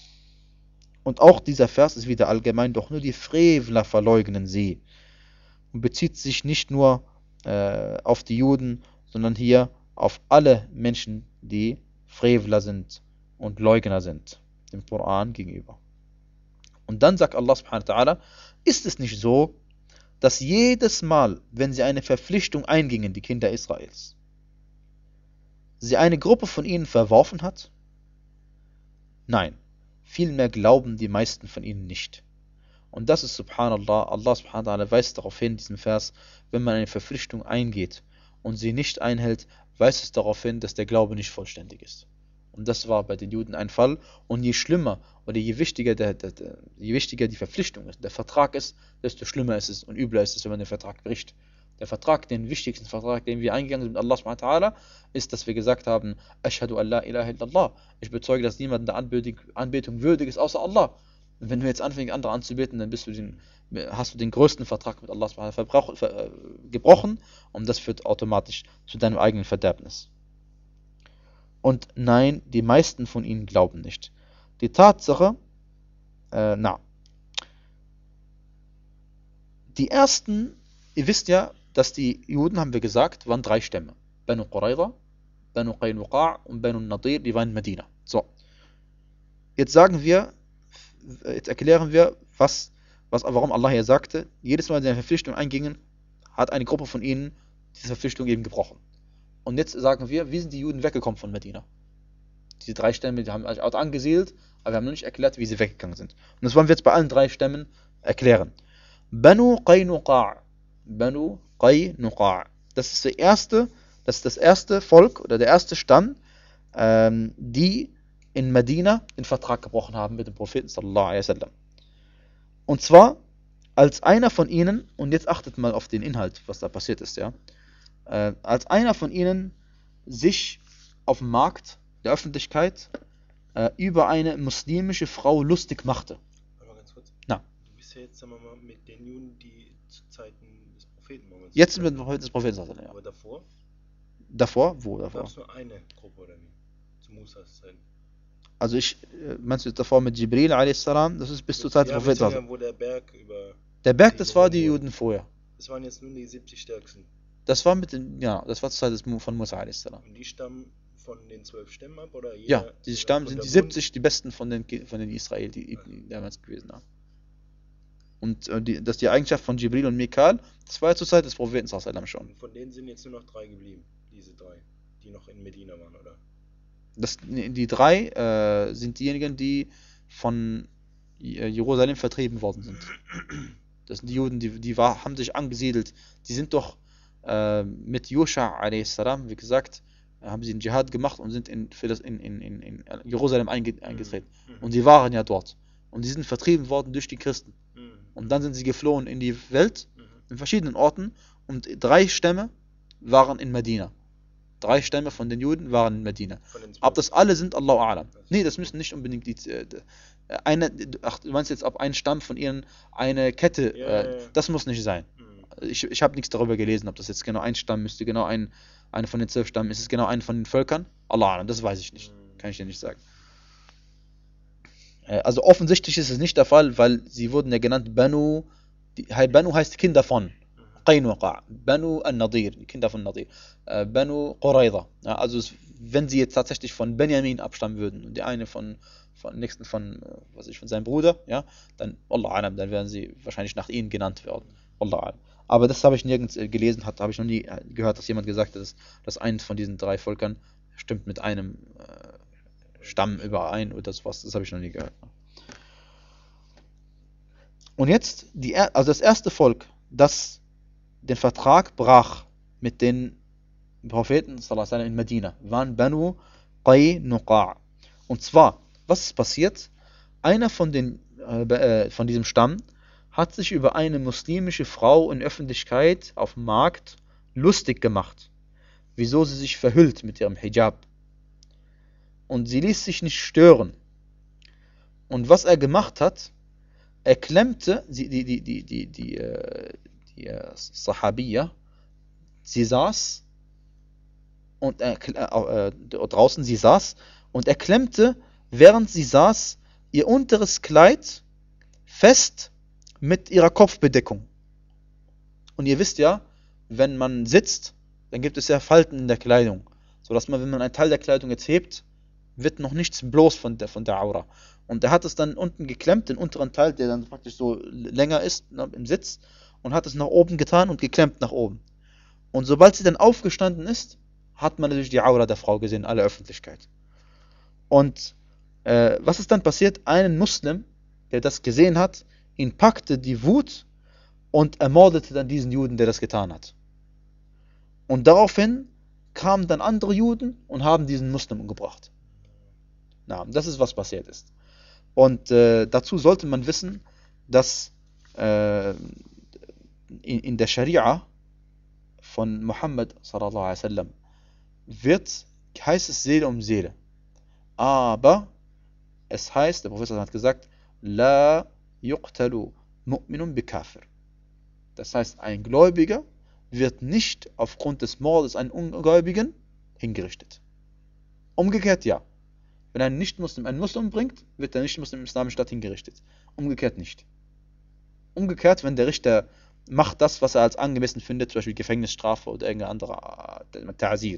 Und auch dieser Vers ist wieder allgemein, doch nur die Frevler verleugnen sie. Und bezieht sich nicht nur äh, auf die Juden, sondern hier auf alle Menschen, die Frevler sind und Leugner sind, dem Koran gegenüber. Und dann sagt Allah subhanahu wa ta'ala, ist es nicht so, dass jedes Mal, wenn sie eine Verpflichtung eingingen, die Kinder Israels, sie eine Gruppe von ihnen verworfen hat? Nein, vielmehr glauben die meisten von ihnen nicht. Und das ist subhanallah, Allah subhanahu wa ta'ala weist darauf hin, in diesem Vers, wenn man eine Verpflichtung eingeht und sie nicht einhält, weist es darauf hin, dass der Glaube nicht vollständig ist. Und das war bei den Juden ein Fall. Und je schlimmer oder je wichtiger, der, der, der, je wichtiger die Verpflichtung ist, der Vertrag ist, desto schlimmer ist es und übler ist es, wenn man den Vertrag bricht. Der Vertrag, den wichtigsten Vertrag, den wir eingegangen sind mit Allah subhanahu wa ta'ala, ist, dass wir gesagt haben, Ashhadu an la ilaha illallah. Ich bezeuge, dass niemand der Anbetung, Anbetung würdig ist, außer Allah. Und wenn du jetzt anfängst, andere anzubeten, dann bist du den, hast du den größten Vertrag mit Allah subhanahu wa ta'ala ver, äh, gebrochen und das führt automatisch zu deinem eigenen Verderbnis. Und nein, die meisten von ihnen glauben nicht. Die Tatsache, äh, na, die ersten, ihr wisst ja, dass die Juden, haben wir gesagt, waren drei Stämme. Banu Qurayza, Banu Qaynuqa' und Banu Nadir, die waren in Medina. So. Jetzt sagen wir, jetzt erklären wir, was, was, warum Allah hier sagte, jedes Mal, wenn sie eine Verpflichtung eingingen, hat eine Gruppe von ihnen diese Verpflichtung eben gebrochen. Und jetzt sagen wir, wie sind die Juden weggekommen von Medina? Diese drei Stämme, die haben sich auch angesiedelt, aber wir haben noch nicht erklärt, wie sie weggegangen sind. Und das wollen wir jetzt bei allen drei Stämmen erklären. Banu Qaynuqa'. Banu Qaynuqa'. Das ist der erste, das ist das erste Volk oder der erste Stamm, ähm, die in Medina den Vertrag gebrochen haben mit dem Propheten sallallahu alaihi wasallam. Und zwar als einer von ihnen, und jetzt achtet mal auf den Inhalt, was da passiert ist, ja, äh, als einer von ihnen sich auf dem Markt der Öffentlichkeit äh, über eine muslimische Frau lustig machte. Aber ganz kurz. Na. Du bist ja jetzt, sagen wir mal, mit den Juden, die zu Zeiten des Propheten Mohammed. Jetzt mit dem Propheten des Propheten sallallahu alaihi Aber wasallam, ja. davor Davor? Wo davor? gab es nur eine Gruppe, oder wie? Zu Musas Zeit. Also ich, äh, meinst du jetzt davor mit Jibril alaihi salam? Das ist bis zur Zeit des Ja, Propheten wir sallallahu sehen ja, wo der Berg über. Der Berg, die das war die Juden- Juden vorher. Das waren jetzt nur die siebzig stärksten. Das war mit den, ja, das war zur Zeit des, Mu- von Musa alaihi salam. Und die stammen von den zwölf Stämmen ab, oder? Ja, Jeder- diese oder Stamm von sind der die Bund- siebzig, die besten von den, Ki- von den Israel, die, die damals gewesen haben. Und äh, die, das die Eigenschaft von Jibril und Mikal, das war ja zur Zeit des Propheten sallallahu alaihi wasallam schon. Und von denen sind jetzt nur noch drei geblieben. Diese drei, die noch in Medina waren, oder? Das, die drei äh, sind diejenigen, die von äh, Jerusalem vertrieben worden sind. Das sind die Juden, die, die war, haben sich angesiedelt. Die sind doch äh, mit Joscha a.s., wie gesagt, äh, haben sie einen Dschihad gemacht und sind in, für das, in, in, in, in Jerusalem einge, eingetreten. Mhm. Und sie waren ja dort. Und sie sind vertrieben worden durch die Christen. Mhm. Und dann sind sie geflohen in die Welt, Mhm. in verschiedenen Orten. Und drei Stämme waren in Medina. Drei Stämme von den Juden waren in Medina. Von den Ob zwölf. das alle sind, Allahu A'lam. Nee, das müssen nicht unbedingt die. Äh, eine, ach, du meinst jetzt, ob ein Stamm von ihnen eine Kette. Ja, Äh, ja, ja. das muss nicht sein. Mhm. Ich, ich habe nichts darüber gelesen, ob das jetzt genau ein Stamm müsste, genau ein, eine von den zwölf Stammen. Ist es genau ein von den Völkern? Allah A'lam, das weiß ich nicht. Mhm. Kann ich dir nicht sagen. Äh, also offensichtlich ist es nicht der Fall, weil sie wurden ja genannt Banu. Die, Banu heißt Kinder von. Qaynuqa', Banu al-Nadir, die Kinder von Nadir, äh, Banu Qurayza. Ja, also es, wenn sie jetzt tatsächlich von Benjamin abstammen würden und die eine von von nächsten von äh, was ich von seinem Bruder, ja, dann Allah alam, dann werden sie wahrscheinlich nach ihnen genannt werden. Allah alam. Aber das habe ich nirgends äh, gelesen, hat habe ich noch nie äh, gehört, dass jemand gesagt hat, dass, dass eins von diesen drei Völkern stimmt mit einem äh, Stamm überein oder sowas. Das habe ich noch nie gehört. Und jetzt die er- also das erste Volk, das den Vertrag brach mit den Propheten sallallahu alaihi wasallam in Medina, waren Banu Qaynuqa'. Und zwar, was ist passiert? Einer von, den, äh, von diesem Stamm hat sich über eine muslimische Frau in Öffentlichkeit auf dem Markt lustig gemacht, wieso sie sich verhüllt mit ihrem Hijab. Und sie ließ sich nicht stören. Und was er gemacht hat, er klemmte, sie, die, die, die, die, die, äh, die äh, Sahabiya, sie saß und äh, äh, draußen sie saß und er klemmte, während sie saß, ihr unteres Kleid fest mit ihrer Kopfbedeckung. Und ihr wisst ja, wenn man sitzt, dann gibt es ja Falten in der Kleidung, sodass man, wenn man einen Teil der Kleidung jetzt hebt, wird noch nichts bloß von der, von der Aura. Und er hat es dann unten geklemmt, den unteren Teil, der dann praktisch so länger ist, ne, im Sitz, und hat es nach oben getan und geklemmt nach oben. Und sobald sie dann aufgestanden ist, hat man natürlich die Aura der Frau gesehen, in aller Öffentlichkeit. Und äh, was ist dann passiert? Einen Muslim, der das gesehen hat, ihn packte die Wut und ermordete dann diesen Juden, der das getan hat. Und daraufhin kamen dann andere Juden und haben diesen Muslim umgebracht. Na, das ist, was passiert ist. Und äh, dazu sollte man wissen, dass äh, in, in der Scharia von Muhammad sallallahu alaihi wasallam wird, heißt es Seele um Seele. Aber es heißt, der Prophet hat gesagt, La yuqtalu mu'minun bi kafir. Das heißt, ein Gläubiger wird nicht aufgrund des Mordes einen Ungläubigen hingerichtet. Umgekehrt ja. Wenn ein Nicht-Muslim einen Muslim umbringt, wird der Nicht-Muslim im islamischen Staat hingerichtet. Umgekehrt nicht. Umgekehrt, wenn der Richter macht das, was er als angemessen findet, zum Beispiel Gefängnisstrafe oder irgendein anderer äh, Ta'zir.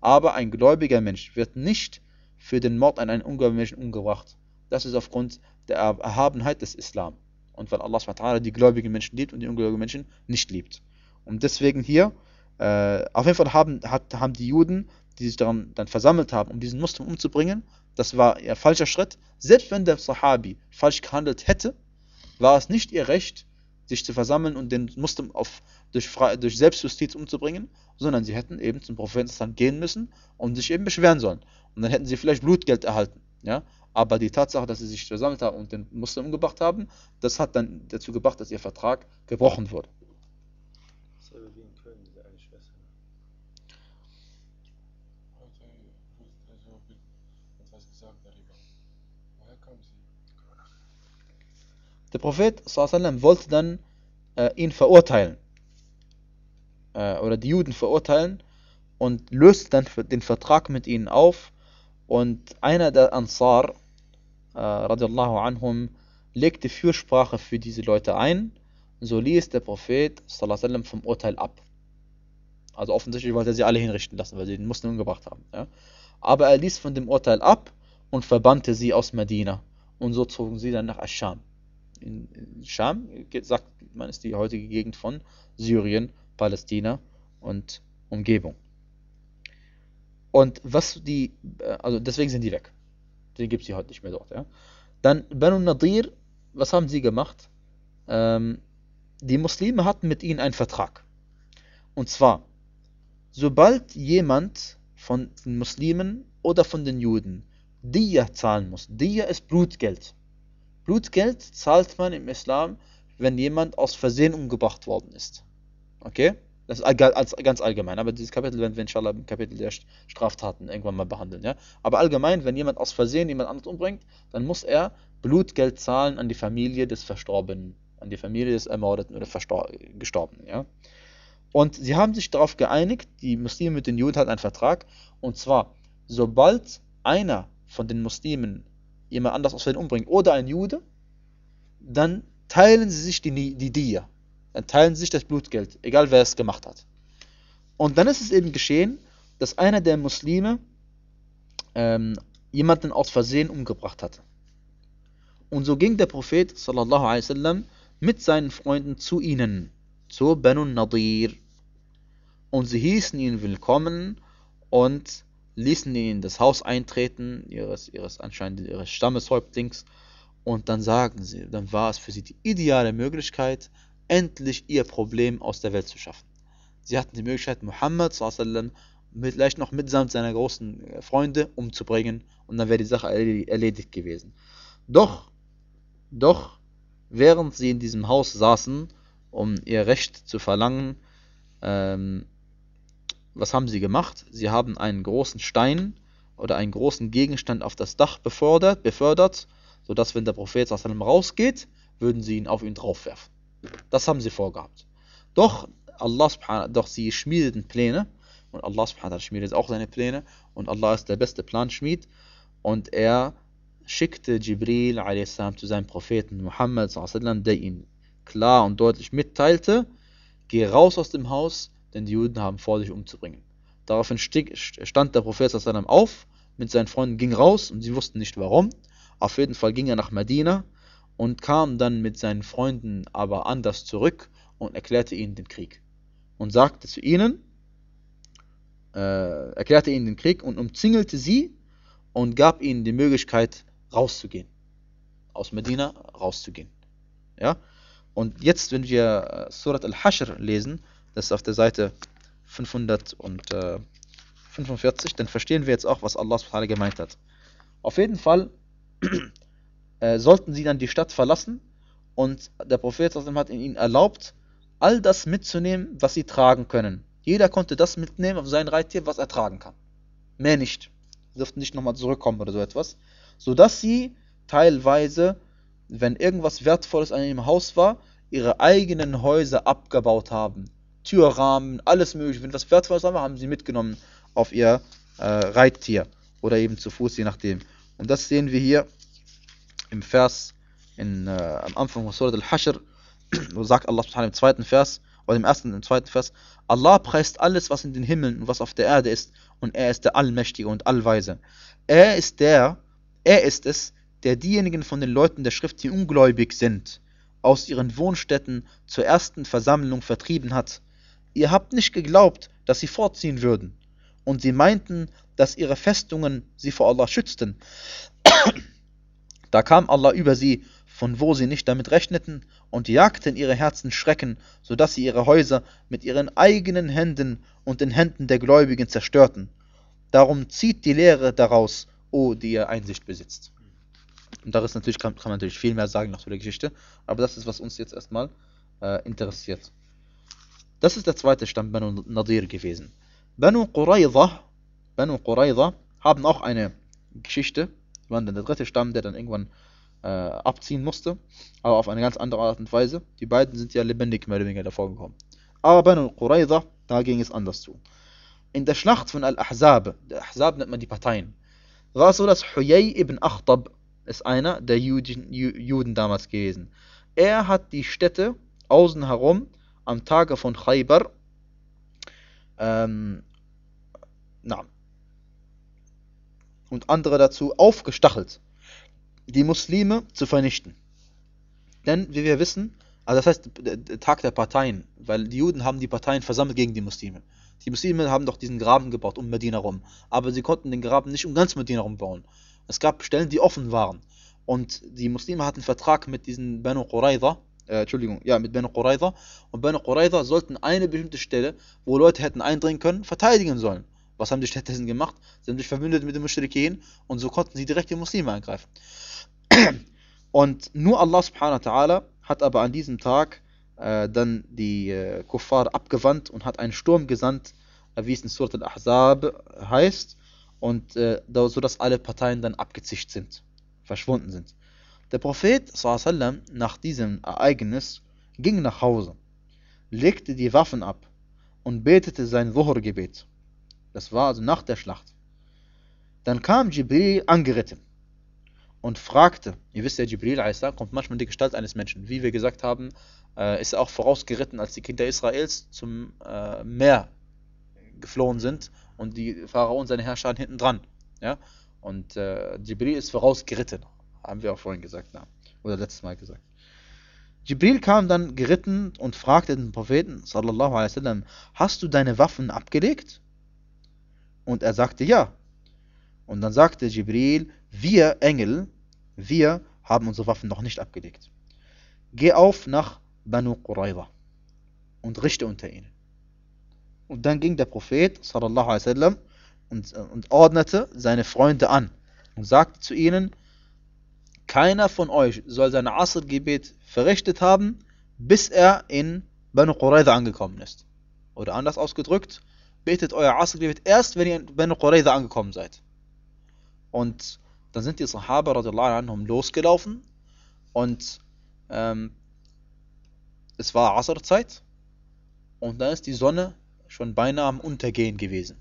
Aber ein gläubiger Mensch wird nicht für den Mord an einen ungläubigen Menschen umgebracht. Das ist aufgrund der Erhabenheit des Islam. Und weil Allah subhanahu wa ta'ala die gläubigen Menschen liebt und die ungläubigen Menschen nicht liebt. Und deswegen hier, äh, auf jeden Fall haben, hat, haben die Juden, die sich daran dann versammelt haben, um diesen Muslim umzubringen, das war ihr falscher Schritt. Selbst wenn der Sahabi falsch gehandelt hätte, war es nicht ihr Recht, sich zu versammeln und den Muslim auf, durch, durch Selbstjustiz umzubringen, sondern sie hätten eben zum Propheten gehen müssen und sich eben beschweren sollen. Und dann hätten sie vielleicht Blutgeld erhalten. Ja? Aber die Tatsache, dass sie sich versammelt haben und den Muslim umgebracht haben, das hat dann dazu gebracht, dass ihr Vertrag gebrochen wurde. Dasselbe wie in Köln, diese eine Schwester. Heute wurde also etwas gesagt darüber. Woher kam sie? Der Prophet sallallahu alaihi wasallam wollte dann äh, ihn verurteilen. Äh, oder die Juden verurteilen und löste dann den Vertrag mit ihnen auf. Und einer der Ansar, äh, radiallahu anhum, legte Fürsprache für diese Leute ein. So ließ der Prophet sallallahu alaihi wasallam vom Urteil ab. Also offensichtlich wollte er sie alle hinrichten lassen, weil sie den Muslim umgebracht haben. Ja? Aber er ließ von dem Urteil ab und verbannte sie aus Medina. Und so zogen sie dann nach Asch-Scham. In, in Scham, sagt man, ist die heutige Gegend von Syrien, Palästina und Umgebung. Und was die, also deswegen sind die weg. Den gibt es hier heute nicht mehr dort. Ja. Dann Banu Nadir, was haben sie gemacht? Ähm, die Muslime hatten mit ihnen einen Vertrag. Und zwar, sobald jemand von den Muslimen oder von den Juden Diya zahlen muss, Diya ist Blutgeld. Blutgeld zahlt man im Islam, wenn jemand aus Versehen umgebracht worden ist. Okay? Das ist ganz allgemein, aber dieses Kapitel werden wir inshallah im Kapitel der Straftaten irgendwann mal behandeln. Ja? Aber allgemein, wenn jemand aus Versehen jemand anderes umbringt, dann muss er Blutgeld zahlen an die Familie des Verstorbenen, an die Familie des Ermordeten oder Gestorbenen. Ja? Und sie haben sich darauf geeinigt, die Muslime mit den Juden hatten einen Vertrag, und zwar, sobald einer von den Muslimen jemand anders aus Versehen umbringt oder ein Jude, dann teilen sie sich die, die Diya. Dann teilen sie sich das Blutgeld, egal wer es gemacht hat. Und dann ist es eben geschehen, dass einer der Muslime ähm, jemanden aus Versehen umgebracht hatte. Und so ging der Prophet sallallahu alaihi wasallam mit seinen Freunden zu ihnen, zu Banu Nadir. Und sie hießen ihn willkommen und ließen ihn in das Haus eintreten, ihres, ihres anscheinend ihres Stammeshäuptlings. Und dann sagen sie, dann war es für sie die ideale Möglichkeit, endlich ihr Problem aus der Welt zu schaffen. Sie hatten die Möglichkeit, Muhammad sallallahu alaihi wasallam vielleicht noch mitsamt seiner großen Freunde umzubringen, und dann wäre die Sache erledigt gewesen. Doch, doch, während sie in diesem Haus saßen, um ihr Recht zu verlangen, ähm, was haben sie gemacht? Sie haben einen großen Stein oder einen großen Gegenstand auf das Dach befördert, befördert, sodass, wenn der Prophet sallallahu alaihi wasallam rausgeht, würden sie ihn auf ihn draufwerfen. Das haben sie vorgehabt. Doch, Allah subhanahu, doch sie schmiedeten Pläne, und Allah subhanahu schmiedet auch seine Pläne, und Allah ist der beste Planschmied, und er schickte Jibril a s. zu seinem Propheten Muhammad sallallahu alaihi wasallam, der ihn klar und deutlich mitteilte: Geh raus aus dem Haus, denn die Juden haben vor, dich umzubringen. Daraufhin stieg, stand der Prophet sallallahu alaihi wasallam auf, mit seinen Freunden ging raus, und sie wussten nicht warum. Auf jeden Fall ging er nach Medina und kam dann mit seinen Freunden aber anders zurück und erklärte ihnen den Krieg. Und sagte zu ihnen, äh, erklärte ihnen den Krieg und umzingelte sie und gab ihnen die Möglichkeit, rauszugehen. Aus Medina rauszugehen. Ja? Und jetzt, wenn wir Surat al-Hashr lesen, das ist auf der Seite fünfhundertfünfundvierzig, dann verstehen wir jetzt auch, was Allah subhanahu wa ta'ala gemeint hat. Auf jeden Fall äh, sollten sie dann die Stadt verlassen, und der Prophet hat ihnen erlaubt, all das mitzunehmen, was sie tragen können. Jeder konnte das mitnehmen auf sein Reittier, was er tragen kann. Mehr nicht. Sie durften nicht nochmal zurückkommen oder so etwas. Sodass sie teilweise, wenn irgendwas Wertvolles an ihrem Haus war, ihre eigenen Häuser abgebaut haben. Türrahmen, alles mögliche. Wenn was Wertvolles war, haben sie mitgenommen auf ihr äh, Reittier. Oder eben zu Fuß, je nachdem. Und das sehen wir hier im Vers, in, äh, am Anfang von Surat al-Hashr, wo sagt Allah subhanahu im zweiten Vers, oder im ersten und im zweiten Vers, Allah preist alles, was in den Himmeln und was auf der Erde ist, und er ist der Allmächtige und Allweise. Er ist der, er ist es, der diejenigen von den Leuten der Schrift, die ungläubig sind, aus ihren Wohnstätten zur ersten Versammlung vertrieben hat. Ihr habt nicht geglaubt, dass sie fortziehen würden, und sie meinten, dass ihre Festungen sie vor Allah schützten. Da kam Allah über sie, von wo sie nicht damit rechneten, und jagte in ihre Herzen Schrecken, so dass sie ihre Häuser mit ihren eigenen Händen und den Händen der Gläubigen zerstörten. Darum zieht die Lehre daraus, o die ihr Einsicht besitzt. Und daraus natürlich kann, kann man natürlich viel mehr sagen nach der Geschichte, aber das ist, was uns jetzt erstmal äh, interessiert. Das ist der zweite Stamm Banu Nadir gewesen. Banu Qurayza, Banu Qurayza haben auch eine Geschichte, die waren dann der dritte Stamm, der dann irgendwann äh, abziehen musste, aber auf eine ganz andere Art und Weise. Die beiden sind ja lebendig mehr oder weniger davor gekommen. Aber Banu Qurayza, da ging es anders zu. In der Schlacht von Al-Ahzab, der Ahzab nennt man die Parteien, war es so, dass Huyay ibn Akhtab ist einer der Juden, Juden damals gewesen. Er hat die Städte außen herum am Tage von Khaybar ähm, na, und andere dazu aufgestachelt, die Muslime zu vernichten. Denn, wie wir wissen, also das heißt, der Tag der Parteien, weil die Juden haben die Parteien versammelt gegen die Muslime. Die Muslime haben doch diesen Graben gebaut um Medina rum, aber sie konnten den Graben nicht um ganz Medina rum bauen. Es gab Stellen, die offen waren. Und die Muslime hatten einen Vertrag mit diesen Banu Qurayza, äh, Entschuldigung, ja, mit Banu Qurayza. Und Banu Qurayza sollten eine bestimmte Stelle, wo Leute hätten eindringen können, verteidigen sollen. Was haben die stattdessen gemacht? Sie haben sich verbündet mit den Muschrikin und so konnten sie direkt die Muslime angreifen. Und nur Allah subhanahu wa ta'ala hat aber an diesem Tag äh, dann die äh, Kuffar abgewandt und hat einen Sturm gesandt, äh, wie es in Surat al-Ahzab heißt, und äh, da, so dass alle Parteien dann abgezischt sind, verschwunden sind. Der Prophet sallallahu alaihi wasallam nach diesem Ereignis ging nach Hause, legte die Waffen ab und betete sein Dhuhr-Gebet. Das war also nach der Schlacht. Dann kam Jibril angeritten und fragte, ihr wisst ja, Jibril a s. kommt manchmal in die Gestalt eines Menschen. Wie wir gesagt haben, äh, ist er auch vorausgeritten, als die Kinder Israels zum äh, Meer geflohen sind und die Pharao und seine Herrscher hinten dran. Ja? Und äh, Jibril ist vorausgeritten, haben wir auch vorhin gesagt, na, oder letztes Mal gesagt. Jibril kam dann geritten und fragte den Propheten, sallallahu alaihi wasallam, hast du deine Waffen abgelegt? Und er sagte ja. Und dann sagte Jibril, wir Engel, wir haben unsere Waffen noch nicht abgelegt. Geh auf nach Banu Qurayza und richte unter ihnen. Und dann ging der Prophet sallallahu alaihi wasallam und, und ordnete seine Freunde an und sagte zu ihnen, keiner von euch soll sein Asr-Gebet verrichtet haben, bis er in Banu Qurayza angekommen ist. Oder anders ausgedrückt, betet euer Asr-Gebet erst, wenn ihr in Banu Qurayza angekommen seid. Und dann sind die Sahaba radiallahu anhum losgelaufen und ähm, es war Asr-Zeit und dann ist die Sonne schon beinahe am Untergehen gewesen.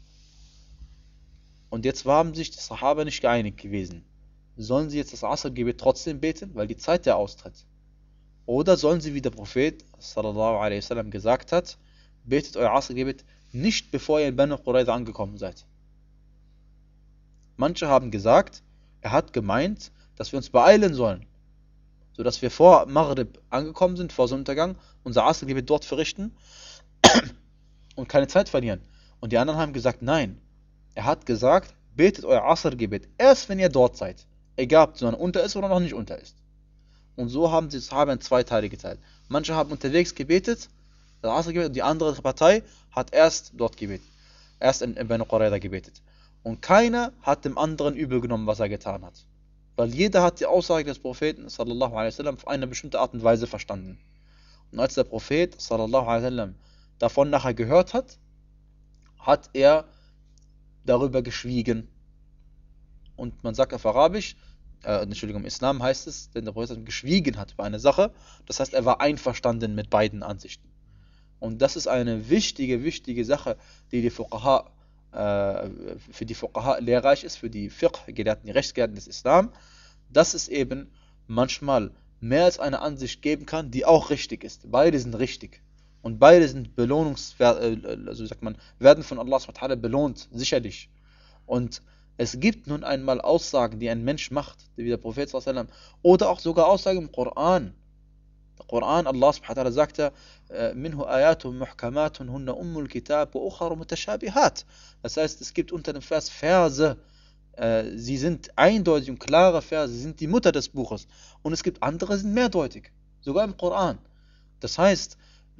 Und jetzt haben sich die Sahaba nicht geeinigt gewesen. Sollen sie jetzt das Asr-Gebet trotzdem beten, weil die Zeit ja austritt? Oder sollen sie, wie der Prophet sallallahu alaihi wasallam gesagt hat, betet euer Asr-Gebet nicht bevor ihr in Banu Qurayza angekommen seid? Manche haben gesagt, er hat gemeint, dass wir uns beeilen sollen, sodass wir vor Maghrib angekommen sind, vor Sonnenuntergang, unser Asr-Gebet dort verrichten und keine Zeit verlieren. Und die anderen haben gesagt, nein, er hat gesagt, betet euer Asr-Gebet erst, wenn ihr dort seid, egal ob die Sonne unter ist oder noch nicht unter ist. Und so haben sie das Sahaba in zwei Teile geteilt. Manche haben unterwegs gebetet, das Asr-Gebet, und die andere Partei hat erst dort gebetet, erst in, in Banu Qurayza gebetet. Und keiner hat dem anderen übel genommen, was er getan hat. Weil jeder hat die Aussage des Propheten sallallahu alaihi wasallam auf eine bestimmte Art und Weise verstanden. Und als der Prophet sallallahu alaihi wasallam davon nachher gehört hat, hat er darüber geschwiegen. Und man sagt auf Arabisch, äh, Entschuldigung, im Islam heißt es, denn der Prophet geschwiegen hat über eine Sache, das heißt, er war einverstanden mit beiden Ansichten. Und das ist eine wichtige, wichtige Sache, die die Fuqaha für die Fuqaha lehrreich ist, für die Fiqh-Gelehrten, die Rechtsgelehrten des Islam, dass es eben manchmal mehr als eine Ansicht geben kann, die auch richtig ist. Beide sind richtig. Und beide sind belohnungswert, äh, also sagt man, werden von Allah subhanahu wa ta'ala belohnt, sicherlich. Und es gibt nun einmal Aussagen, die ein Mensch macht, wie der Prophet sallallahu alaihi wasallam, oder auch sogar Aussagen im Koran. Der Koran, Allah subhanahu wa ta'ala sagte, minhu ayatun muhkamatun hunna ummul kitab wa ukharu mutashabihat. Das heißt, es gibt unter dem Vers Verse, äh, sie sind eindeutig und klare Verse, sie sind die Mutter des Buches. Und es gibt andere, die sind mehrdeutig, sogar im Koran. Das heißt,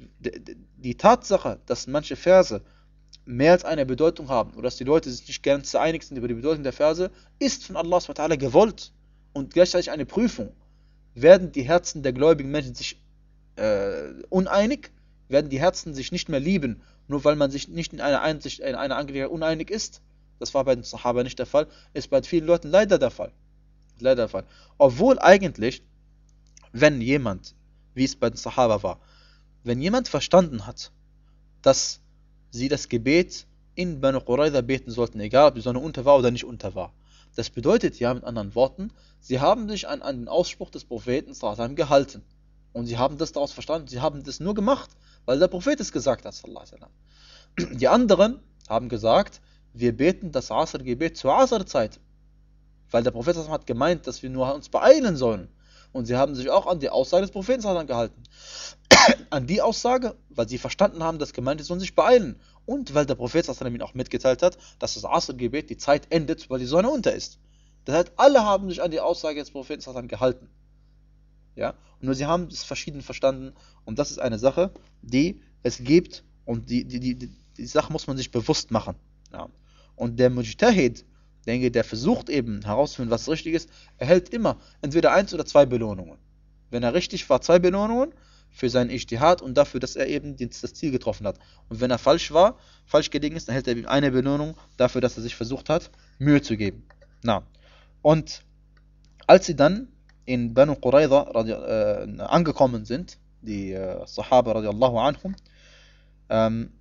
die Tatsache, dass manche Verse mehr als eine Bedeutung haben oder dass die Leute sich nicht ganz einig sind über die Bedeutung der Verse, ist von Allah subhanahu wa ta'ala gewollt und gleichzeitig eine Prüfung. Werden die Herzen der gläubigen Menschen sich äh, uneinig, werden die Herzen sich nicht mehr lieben, nur weil man sich nicht in einer Einsicht, in einer Angelegenheit uneinig ist. Das war bei den Sahaba nicht der Fall, ist bei vielen Leuten leider der Fall. Leider der Fall. Obwohl eigentlich, wenn jemand, wie es bei den Sahaba war, wenn jemand verstanden hat, dass sie das Gebet in Banu Qurayza beten sollten, egal ob die Sonne unter war oder nicht unter war. Das bedeutet ja mit anderen Worten, sie haben sich an, an den Ausspruch des Propheten sallallahu alaihi wasallam gehalten. Und sie haben das daraus verstanden, sie haben das nur gemacht, weil der Prophet es gesagt hat, sallallahu alaihi wasallam. Die anderen haben gesagt, wir beten das Asr-Gebet zur Asr-Zeit, weil der Prophet sallallahu alaihi wasallam hat gemeint, dass wir nur uns beeilen sollen. Und sie haben sich auch an die Aussage des Propheten sallallahu alaihi wasallam gehalten. An die Aussage, weil sie verstanden haben, dass gemeint ist, sollen sich beeilen. Und weil der Prophet sallallahu alaihi wasallam ihnen auch mitgeteilt hat, dass das Asr-Gebet die Zeit endet, weil die Sonne unter ist. Das heißt, alle haben sich an die Aussage des Propheten sallallahu alaihi wasallam gehalten. Ja? Und nur sie haben es verschieden verstanden. Und das ist eine Sache, die es gibt. Und die, die, die, die, die Sache muss man sich bewusst machen. Ja? Und der Mujtahid, denke, der versucht eben herauszufinden, was richtig ist, erhält immer entweder eins oder zwei Belohnungen. Wenn er richtig war, zwei Belohnungen für seinen Ijtihad und dafür, dass er eben das Ziel getroffen hat. Und wenn er falsch war, falsch gelegen ist, dann erhält er eben eine Belohnung dafür, dass er sich versucht hat, Mühe zu geben. Na. Und als sie dann in Banu Qurayza äh, angekommen sind, die äh, Sahaba radiallahu anhum, ähm,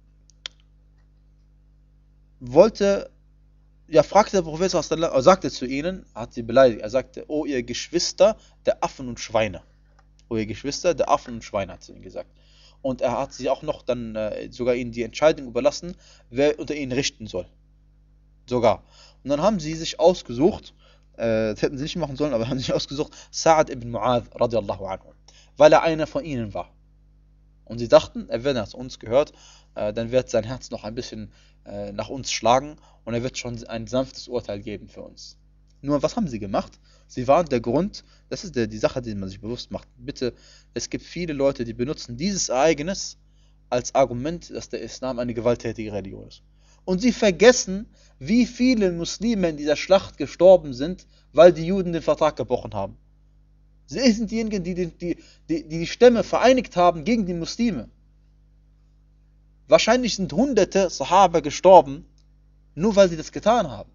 wollte, ja, fragte der Prophet, er sagte zu ihnen, hat sie beleidigt, er sagte, oh ihr Geschwister der Affen und Schweine. Oh ihr Geschwister der Affen und Schweine, hat sie ihnen gesagt. Und er hat sie auch noch dann äh, sogar ihnen die Entscheidung überlassen, wer unter ihnen richten soll. Sogar. Und dann haben sie sich ausgesucht, äh, das hätten sie nicht machen sollen, aber haben sich ausgesucht, Sa'ad ibn Mu'adh radiallahu anhu, weil er einer von ihnen war. Und sie dachten, er, wenn er zu uns gehört, äh, dann wird sein Herz noch ein bisschen äh, nach uns schlagen und er wird schon ein sanftes Urteil geben für uns. Nur, was haben sie gemacht? Sie waren der Grund, das ist der, die Sache, die man sich bewusst macht. Bitte, es gibt viele Leute, die benutzen dieses Ereignis als Argument, dass der Islam eine gewalttätige Religion ist. Und sie vergessen, wie viele Muslime in dieser Schlacht gestorben sind, weil die Juden den Vertrag gebrochen haben. Sie sind diejenigen, die die, die, die die Stämme vereinigt haben gegen die Muslime. Wahrscheinlich sind hunderte Sahaba gestorben, nur weil sie das getan haben.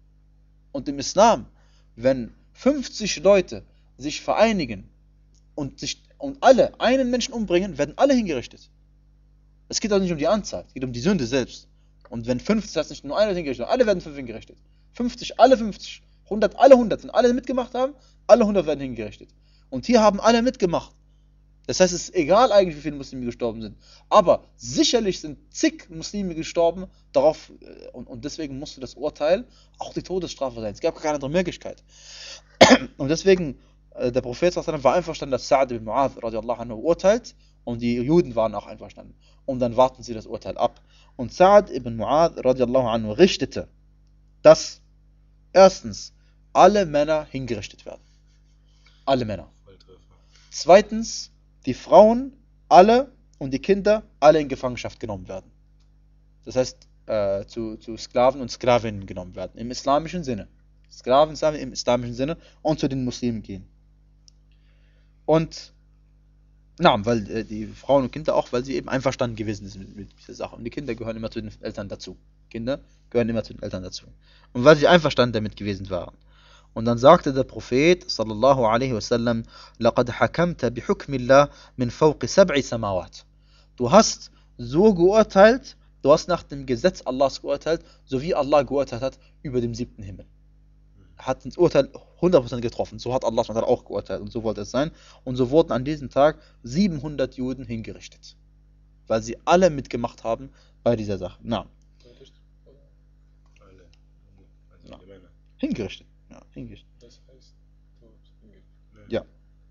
Und im Islam, wenn fünfzig Leute sich vereinigen und, sich, und alle einen Menschen umbringen, werden alle hingerichtet. Es geht auch nicht um die Anzahl, es geht um die Sünde selbst. Und wenn fünfzig, das heißt nicht nur einer hingerichtet, alle werden fünf hingerichtet. fünfzig, alle fünfzig, hundert, alle hundert, wenn alle mitgemacht haben, alle hundert werden hingerichtet. Und hier haben alle mitgemacht. Das heißt, es ist egal eigentlich, wie viele Muslime gestorben sind. Aber sicherlich sind zig Muslime gestorben, darauf, und, und deswegen musste das Urteil auch die Todesstrafe sein. Es gab keine andere Möglichkeit. Und deswegen, der Prophet war einverstanden, dass Sa'ad ibn Mu'adh radiallahu anhu urteilt, und die Juden waren auch einverstanden. Und dann warten sie das Urteil ab. Und Sa'ad ibn Mu'adh radiallahu anhu richtete, dass erstens alle Männer hingerichtet werden. Alle Männer. Zweitens, die Frauen, alle, und die Kinder, alle in Gefangenschaft genommen werden. Das heißt, äh, zu, zu Sklaven und Sklavinnen genommen werden, im islamischen Sinne. Sklaven im islamischen Sinne und zu den Muslimen gehen. Und, na, weil äh, die Frauen und Kinder auch, weil sie eben einverstanden gewesen sind mit, mit dieser Sache. Und die Kinder gehören immer zu den Eltern dazu. Kinder gehören immer zu den Eltern dazu. Und weil sie einverstanden damit gewesen waren. Und dann sagte der Prophet sallallahu alaihi wasallam, لَقَدْ حَكَمْتَ بِحُكْمِ اللَّهِ مِنْ فَوْقِ سَبْعِ سَمَاوَاتٍ. Du hast so geurteilt, du hast nach dem Gesetz Allahs geurteilt, so wie Allah geurteilt hat über dem siebten Himmel. Er hat das Urteil hundert Prozent getroffen, so hat Allah auch geurteilt und so wollte es sein. Und so wurden an diesem Tag siebenhundert Juden hingerichtet. weil sie alle mitgemacht haben bei dieser Sache. Na, Gericht, oder? Alle. Also Ja. die Männer. hingerichtet. Ja, hingerichtet. Das heißt, Tod, hingerichtet. Ja.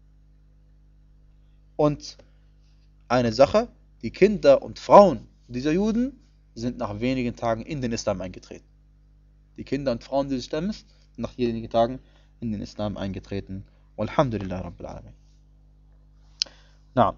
Und eine Sache, die Kinder und Frauen dieser Juden sind nach wenigen Tagen in den Islam eingetreten. Die Kinder und Frauen dieses Stammes sind nach wenigen Tagen in den Islam eingetreten. Walhamdulillah Rabbil Alamin. Na.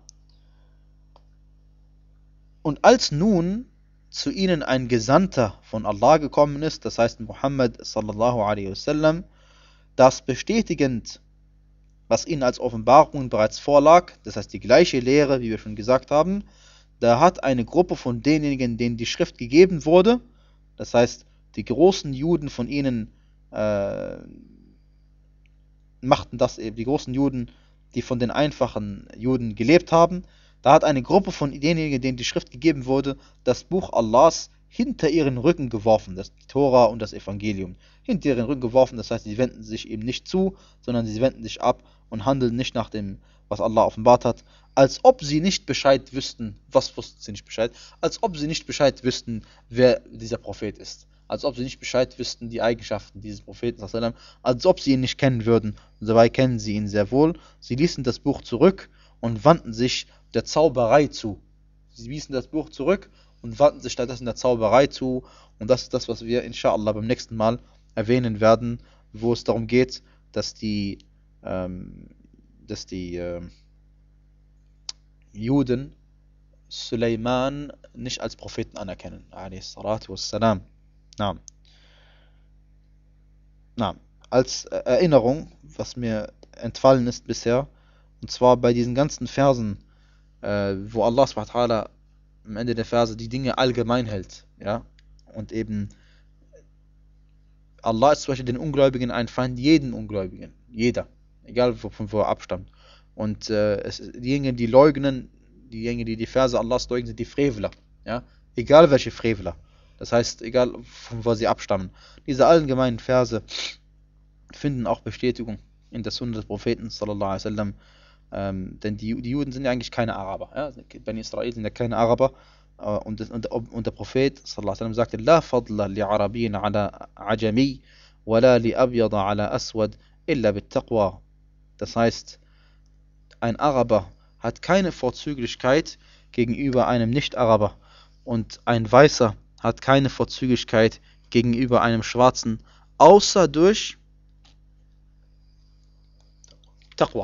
Und als nun zu ihnen ein Gesandter von Allah gekommen ist, das heißt Muhammad sallallahu alaihi wasallam, das bestätigend, was ihnen als Offenbarung bereits vorlag, das heißt die gleiche Lehre, wie wir schon gesagt haben, da hat eine Gruppe von denjenigen, denen die Schrift gegeben wurde, das heißt die großen Juden von ihnen äh, machten das eben, die großen Juden, die von den einfachen Juden gelebt haben, da hat eine Gruppe von denjenigen, denen die Schrift gegeben wurde, das Buch Allahs hinter ihren Rücken geworfen, das die Tora und das Evangelium, hinter ihren Rücken geworfen, das heißt, sie wenden sich eben nicht zu, sondern sie wenden sich ab und handeln nicht nach dem, was Allah offenbart hat, als ob sie nicht Bescheid wüssten, was wussten sie nicht Bescheid, als ob sie nicht Bescheid wüssten, wer dieser Prophet ist, als ob sie nicht Bescheid wüssten, die Eigenschaften dieses Propheten, als ob sie ihn nicht kennen würden, und dabei kennen sie ihn sehr wohl. Sie ließen das Buch zurück und wandten sich der Zauberei zu. Sie wiesen das Buch zurück und wandten sich stattdessen der Zauberei zu. Und das ist das, was wir inshallah beim nächsten Mal erwähnen werden, wo es darum geht, dass die, ähm, dass die ähm, Juden Suleiman nicht als Propheten anerkennen. Alayhi salatu wassalam. Na. Na. Als Erinnerung, was mir entfallen ist bisher, und zwar bei diesen ganzen Versen, äh, wo Allah subhanahu wa ta'ala am Ende der Verse die Dinge allgemein hält, ja, und eben Allah ist zum Beispiel den Ungläubigen ein Feind, jeden Ungläubigen, jeder, egal von wo er abstammt. Und äh, es, diejenigen, die leugnen, diejenigen, die die Verse Allahs leugnen, sind die Freveler, ja, egal welche Freveler. Das heißt, egal von wo sie abstammen. Diese allgemeinen Verse finden auch Bestätigung in der Sunna des Propheten sallallahu alaihi wasallam. Ähm, denn die, die Juden sind ja eigentlich keine Araber. Ja? Bani Israel sind ja keine Araber. Äh, und, das, und, und der Prophet sallallahu alaihi wasallam sagte: La fadla li Arabin ala Ajami, wala li Abyada ala Aswad, illa bit Taqwa. Das heißt, ein Araber hat keine Vorzüglichkeit gegenüber einem Nicht-Araber. Und ein Weißer hat keine Vorzüglichkeit gegenüber einem Schwarzen, außer durch Taqwa.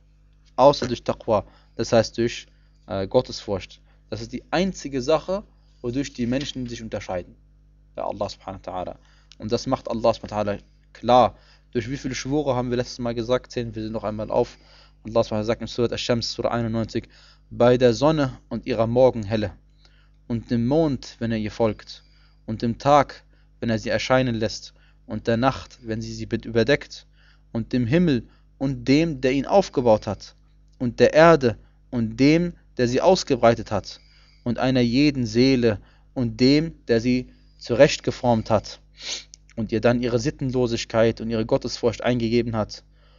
Außer durch Taqwa, das heißt durch äh, Gottesfurcht. Das ist die einzige Sache, wodurch die Menschen sich unterscheiden. Bei Allah subhanahu wa ta'ala. Und das macht Allah subhanahu wa ta'ala klar. Durch wie viele Schwore haben wir letztes Mal gesagt? Zählen wir sie noch einmal auf. Allah subhanahu wa ta'ala sagt in Surat Ash-Shams, Surah einundneunzig, bei der Sonne und ihrer Morgenhelle und dem Mond, wenn er ihr folgt, und dem Tag, wenn er sie erscheinen lässt, und der Nacht, wenn sie sie überdeckt, und dem Himmel und dem, der ihn aufgebaut hat, und der Erde und dem, der sie ausgebreitet hat, und einer jeden Seele und dem, der sie zurechtgeformt hat, und ihr dann ihre Sittenlosigkeit und ihre Gottesfurcht eingegeben hat.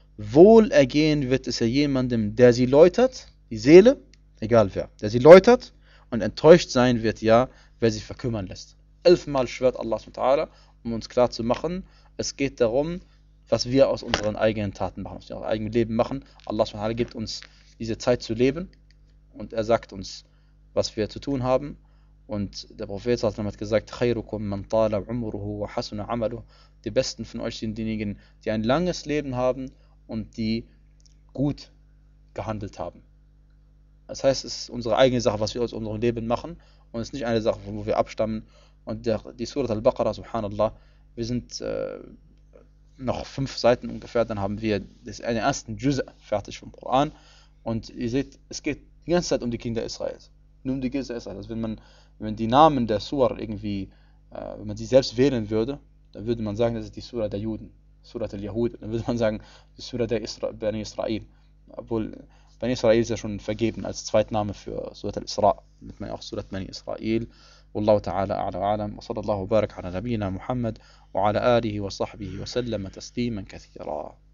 Wohlergehen wird es ja jemandem, der sie läutert, die Seele, egal wer, der sie läutert, und enttäuscht sein wird ja, wer sie verkümmern lässt. Elfmal schwört Allah subhanahu wa ta'ala, um uns klar zu machen, es geht darum, was wir aus unseren eigenen Taten machen, was wir aus unserem eigenen Leben machen. Allah subhanahu wa ta'ala gibt uns diese Zeit zu leben und er sagt uns, was wir zu tun haben. Und der Prophet sallallahu alaihi wasallam hat gesagt, Khairukum man tala umruhu wa hasuna amaluhu. Die besten von euch sind diejenigen, die ein langes Leben haben und die gut gehandelt haben. Das heißt, es ist unsere eigene Sache, was wir aus unserem Leben machen, und es ist nicht eine Sache, von wo wir abstammen. Und der, die Surat al-Baqarah, subhanallah, wir sind äh, noch fünf Seiten ungefähr, dann haben wir das, den ersten Juz fertig vom Koran. Und ihr seht, es geht die ganze Zeit um die Kinder Israels. Nur um die Kinder Israels. Also wenn man, wenn die Namen der Surah irgendwie, äh, wenn man sie selbst wählen würde, dann würde man sagen, das ist die Surah der Juden, Surah al-Yahud. Dann würde man sagen, die Surah der Isra, Bani Israel. Obwohl Bani Israel ist ja schon vergeben als Zweitname für Surat al-Isra, mit man auch Surat Bani Israel. Wallahu ta'ala a'la wa a'lam. Wa sallallahu barak ala nabiyyina Muhammad wa ala alihi wa sahbihi wa sallama tasliman kathira.